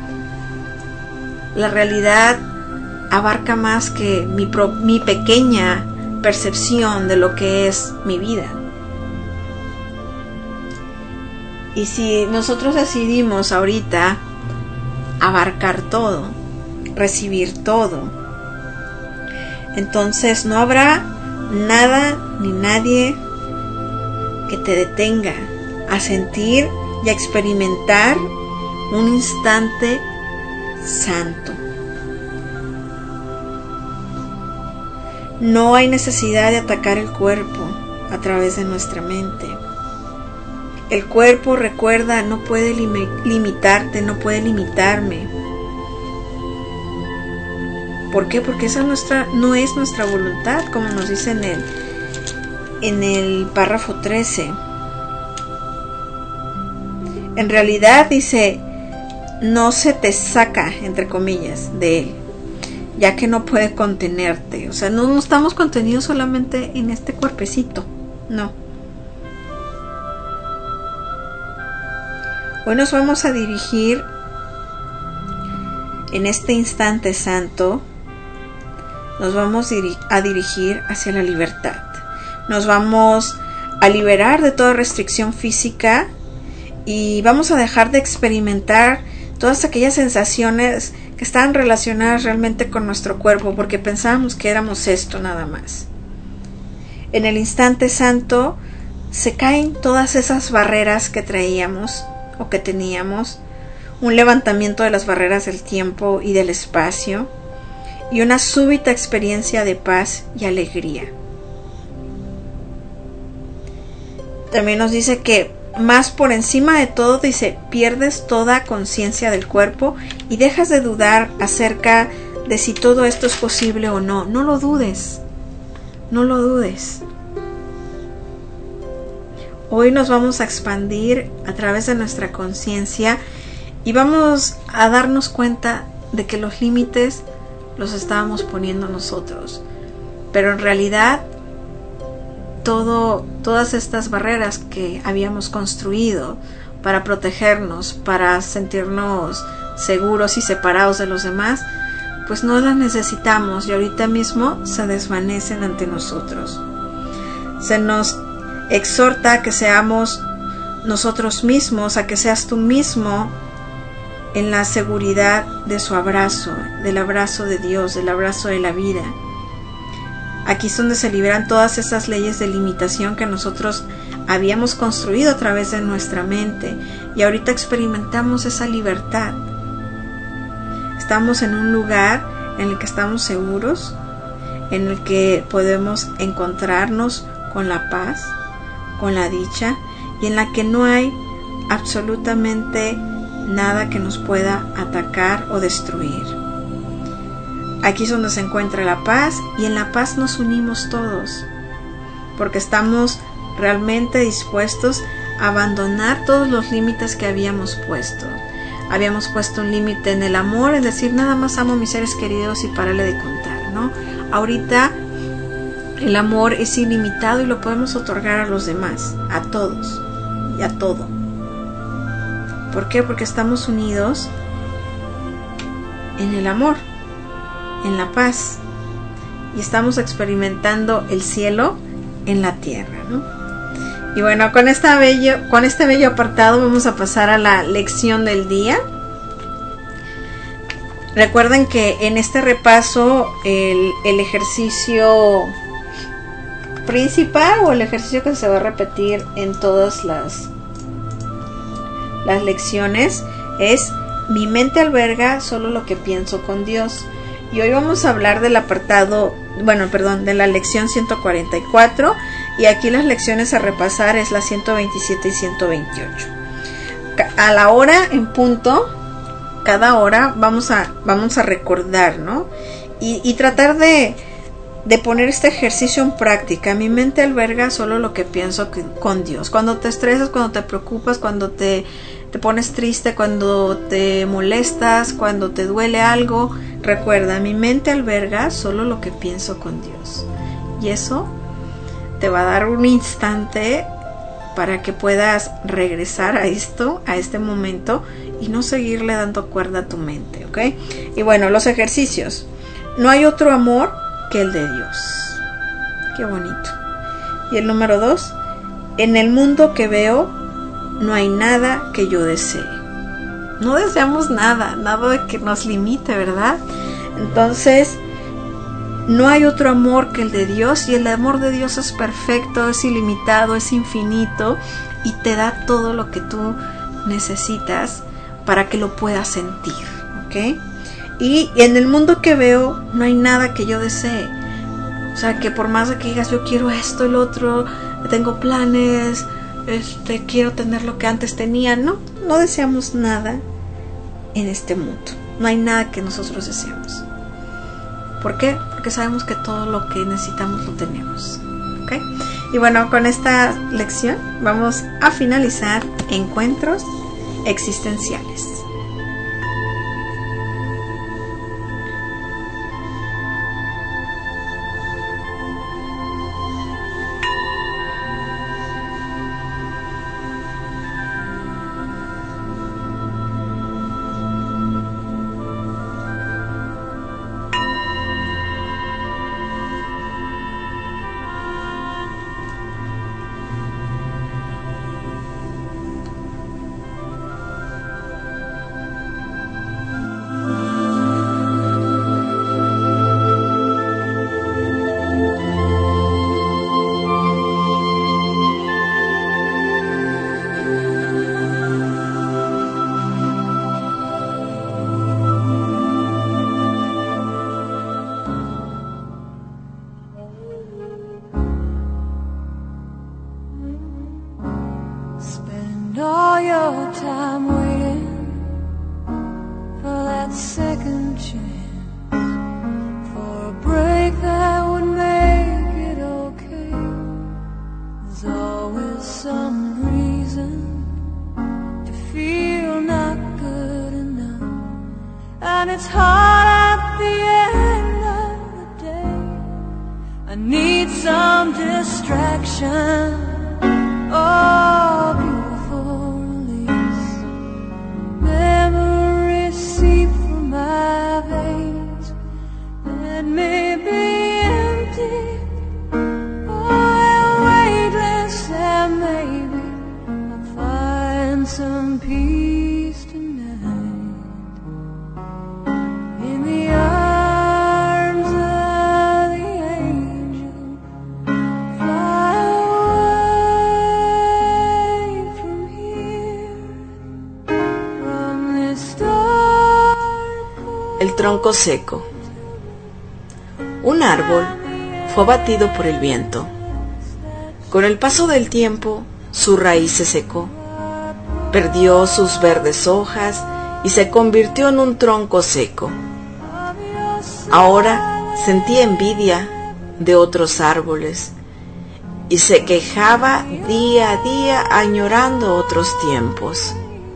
La realidad abarca más que mi, pro, mi pequeña percepción de lo que es mi vida. Y si nosotros decidimos ahorita abarcar todo, recibir todo, entonces no habrá nada ni nadie que te detenga a sentir y a experimentar un instante santo. No hay necesidad de atacar el cuerpo a través de nuestra mente. El cuerpo, recuerda, no puede lim- limitarte, no puede limitarme. ¿Por qué? Porque esa nuestra, no es nuestra voluntad, como nos dice en el, en el párrafo trece. En realidad dice, no se te saca, entre comillas, de él, ya que no puede contenerte. O sea, no, no estamos contenidos solamente en este cuerpecito, no. Hoy nos vamos a dirigir en este instante santo, nos vamos a dirigir hacia la libertad. Nos vamos a liberar de toda restricción física y vamos a dejar de experimentar todas aquellas sensaciones que estaban relacionadas realmente con nuestro cuerpo, porque pensábamos que éramos esto nada más. En el instante santo se caen todas esas barreras que traíamos o que teníamos, un levantamiento de las barreras del tiempo y del espacio, y una súbita experiencia de paz y alegría. También nos dice que más por encima de todo, dice, pierdes toda conciencia del cuerpo y dejas de dudar acerca de si todo esto es posible o no. No lo dudes, no lo dudes. Hoy nos vamos a expandir a través de nuestra conciencia y vamos a darnos cuenta de que los límites los estábamos poniendo nosotros. Pero en realidad, todo, todas estas barreras que habíamos construido para protegernos, para sentirnos seguros y separados de los demás, pues no las necesitamos y ahorita mismo se desvanecen ante nosotros. Se nos exhorta a que seamos nosotros mismos, a que seas tú mismo en la seguridad de su abrazo, del abrazo de Dios, del abrazo de la vida. Aquí es donde se liberan todas esas leyes de limitación que nosotros habíamos construido a través de nuestra mente y ahorita experimentamos esa libertad. Estamos en un lugar en el que estamos seguros, en el que podemos encontrarnos con la paz, con la dicha y en la que no hay absolutamente nada que nos pueda atacar o destruir. Aquí es donde se encuentra la paz y en la paz nos unimos todos porque estamos realmente dispuestos a abandonar todos los límites que habíamos puesto. Habíamos puesto un límite en el amor, es decir, nada más amo a mis seres queridos y párale de contar, ¿no? Ahorita el amor es ilimitado y lo podemos otorgar a los demás, a todos y a todo. ¿Por qué? Porque estamos unidos en el amor, en la paz, y estamos experimentando el cielo en la tierra, ¿no? Y bueno, con esta bello, con este bello apartado vamos a pasar a la lección del día. Recuerden que en este repaso el, el ejercicio principal o el ejercicio que se va a repetir en todas las las lecciones es: mi mente alberga solo lo que pienso con Dios. Y hoy vamos a hablar del apartado, bueno, perdón, de la lección ciento cuarenta y cuatro, y aquí las lecciones a repasar es la ciento veintisiete y ciento veintiocho. A la hora en punto, cada hora vamos a vamos a recordar, ¿no? Y, y tratar de de poner este ejercicio en práctica. Mi mente alberga solo lo que pienso que, con Dios. Cuando te estresas, cuando te preocupas, cuando te, te pones triste, cuando te molestas, cuando te duele algo, recuerda, mi mente alberga solo lo que pienso con Dios. Y eso te va a dar un instante para que puedas regresar a esto, a este momento, y no seguirle dando cuerda a tu mente, ¿ok? Y bueno, los ejercicios. No hay otro amor que el de Dios. Qué bonito. Y el número dos, en el mundo que veo no hay nada que yo desee. No deseamos nada, nada de que nos limite, ¿verdad? Entonces, no hay otro amor que el de Dios, y el amor de Dios es perfecto, es ilimitado, es infinito y te da todo lo que tú necesitas para que lo puedas sentir, ¿ok? Y en el mundo que veo no hay nada que yo desee. O sea, que por más de que digas yo quiero esto, el otro, tengo planes, este, quiero tener lo que antes tenía, no, no deseamos nada en este mundo. No hay nada que nosotros deseamos. ¿Por qué? Porque sabemos que todo lo que necesitamos lo tenemos, ¿ok? Y bueno, con esta lección vamos a finalizar Encuentros Existenciales. all your time waiting for that second chance, for a break that would make it okay. There's always some reason to feel not good enough, and it's hard at the end of the day. I need some distraction. Oh, beautiful release. Memories seep through my veins. Let me be empty. Oh, weightless, and maybe I'll find some peace tonight in the arms of the angel. Fly El tronco seco. Un árbol fue abatido por el viento. Con el paso del tiempo, su raíz se secó, perdió sus verdes hojas y se convirtió en un tronco seco. Ahora sentía envidia de otros árboles y se quejaba día a día añorando otros tiempos.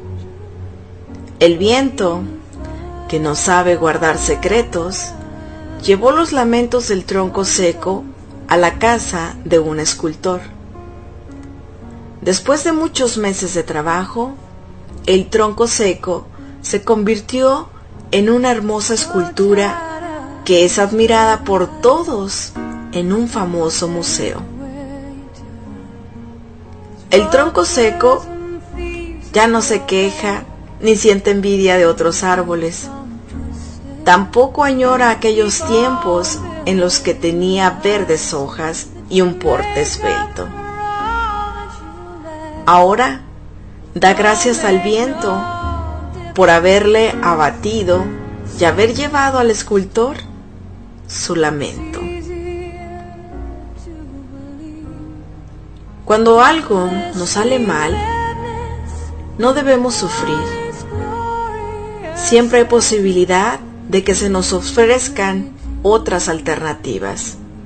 El viento, que no sabe guardar secretos, llevó los lamentos del tronco seco a la casa de un escultor. Después de muchos meses de trabajo, el tronco seco se convirtió en una hermosa escultura que es admirada por todos en un famoso museo. El tronco seco ya no se queja ni siente envidia de otros árboles. Tampoco añora aquellos tiempos en los que tenía verdes hojas y un porte esbelto. Ahora da gracias al viento por haberle abatido y haber llevado al escultor su lamento. Cuando algo nos sale mal, no debemos sufrir. Siempre hay posibilidad de que se nos ofrezcan otras alternativas.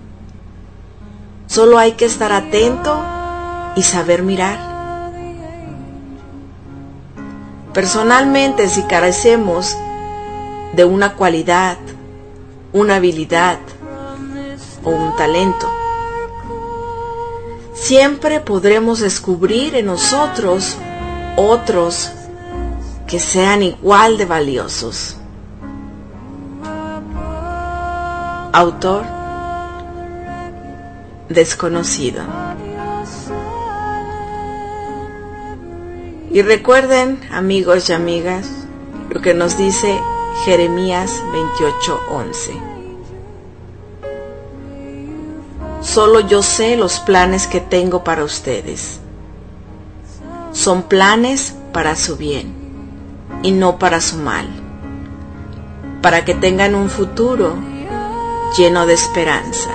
Solo hay que estar atento y saber mirar. Personalmente, si carecemos de una cualidad, una habilidad o un talento, siempre podremos descubrir en nosotros otros que sean igual de valiosos. Autor desconocido. Y recuerden, amigos y amigas, lo que nos dice Jeremías veintiocho once. Solo yo sé los planes que tengo para ustedes. Son planes para su bien y no para su mal, para que tengan un futuro lleno de esperanza.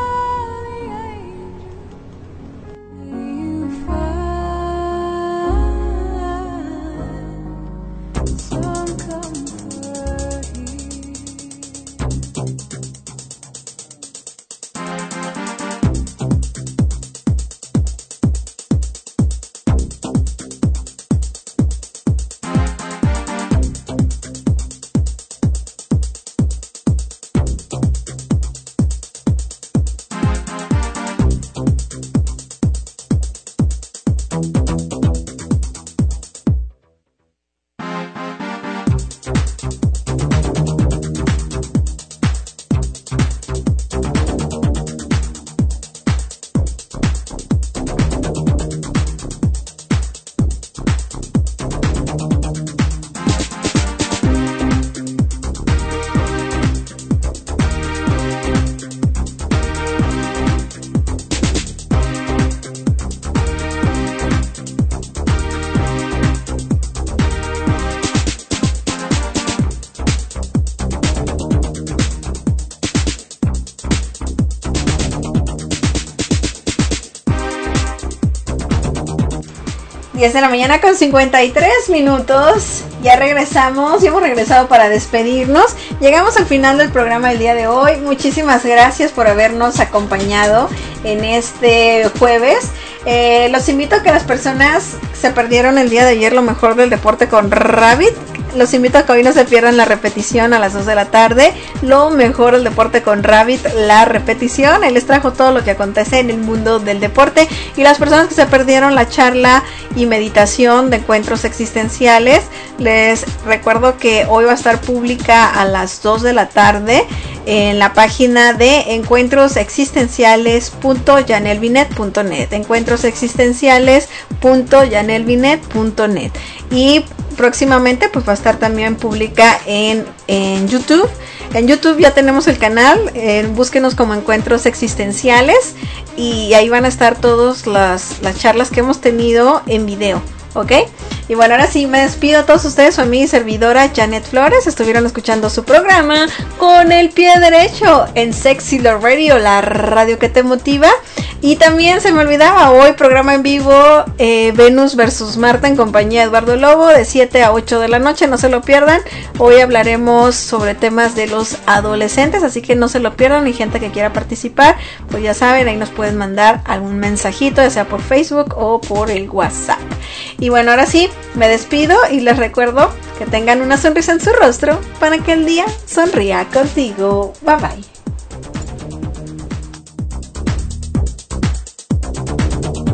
diez de la mañana con cincuenta y tres minutos. Ya regresamos y hemos regresado para despedirnos. Llegamos al final del programa del día de hoy. Muchísimas gracias por habernos acompañado en este jueves. Eh, los invito a que las personas se perdieron el día de ayer lo mejor del deporte con Rabbit. Los invito a que hoy no se pierdan la repetición a las dos de la tarde. Lo mejor del deporte con Rabbit, la repetición. Él les trajo todo lo que acontece en el mundo del deporte. Y las personas que se perdieron la charla y meditación de encuentros existenciales, les recuerdo que hoy va a estar pública a las dos de la tarde en la página de encuentros existenciales punto janelvinet punto net. encuentros existenciales punto janelvinet punto net. Y próximamente pues va a estar también pública en, en YouTube. En YouTube ya tenemos el canal, eh, búsquenos como Encuentros Existenciales y ahí van a estar todas las, las charlas que hemos tenido en video, ¿ok? Y bueno, ahora sí me despido a todos ustedes, su amiga y servidora Janet Flores. Estuvieron escuchando su programa Con el Pie Derecho en Sexy Love Radio, la radio que te motiva. Y también se me olvidaba, hoy programa en vivo eh, Venus versus Marta en compañía de Eduardo Lobo de siete a ocho de la noche, no se lo pierdan. Hoy hablaremos sobre temas de los adolescentes, así que no se lo pierdan. Y gente que quiera participar, pues ya saben, ahí nos pueden mandar algún mensajito, ya sea por Facebook o por el WhatsApp. Y bueno, ahora sí, me despido y les recuerdo que tengan una sonrisa en su rostro para que el día sonría contigo. Bye bye.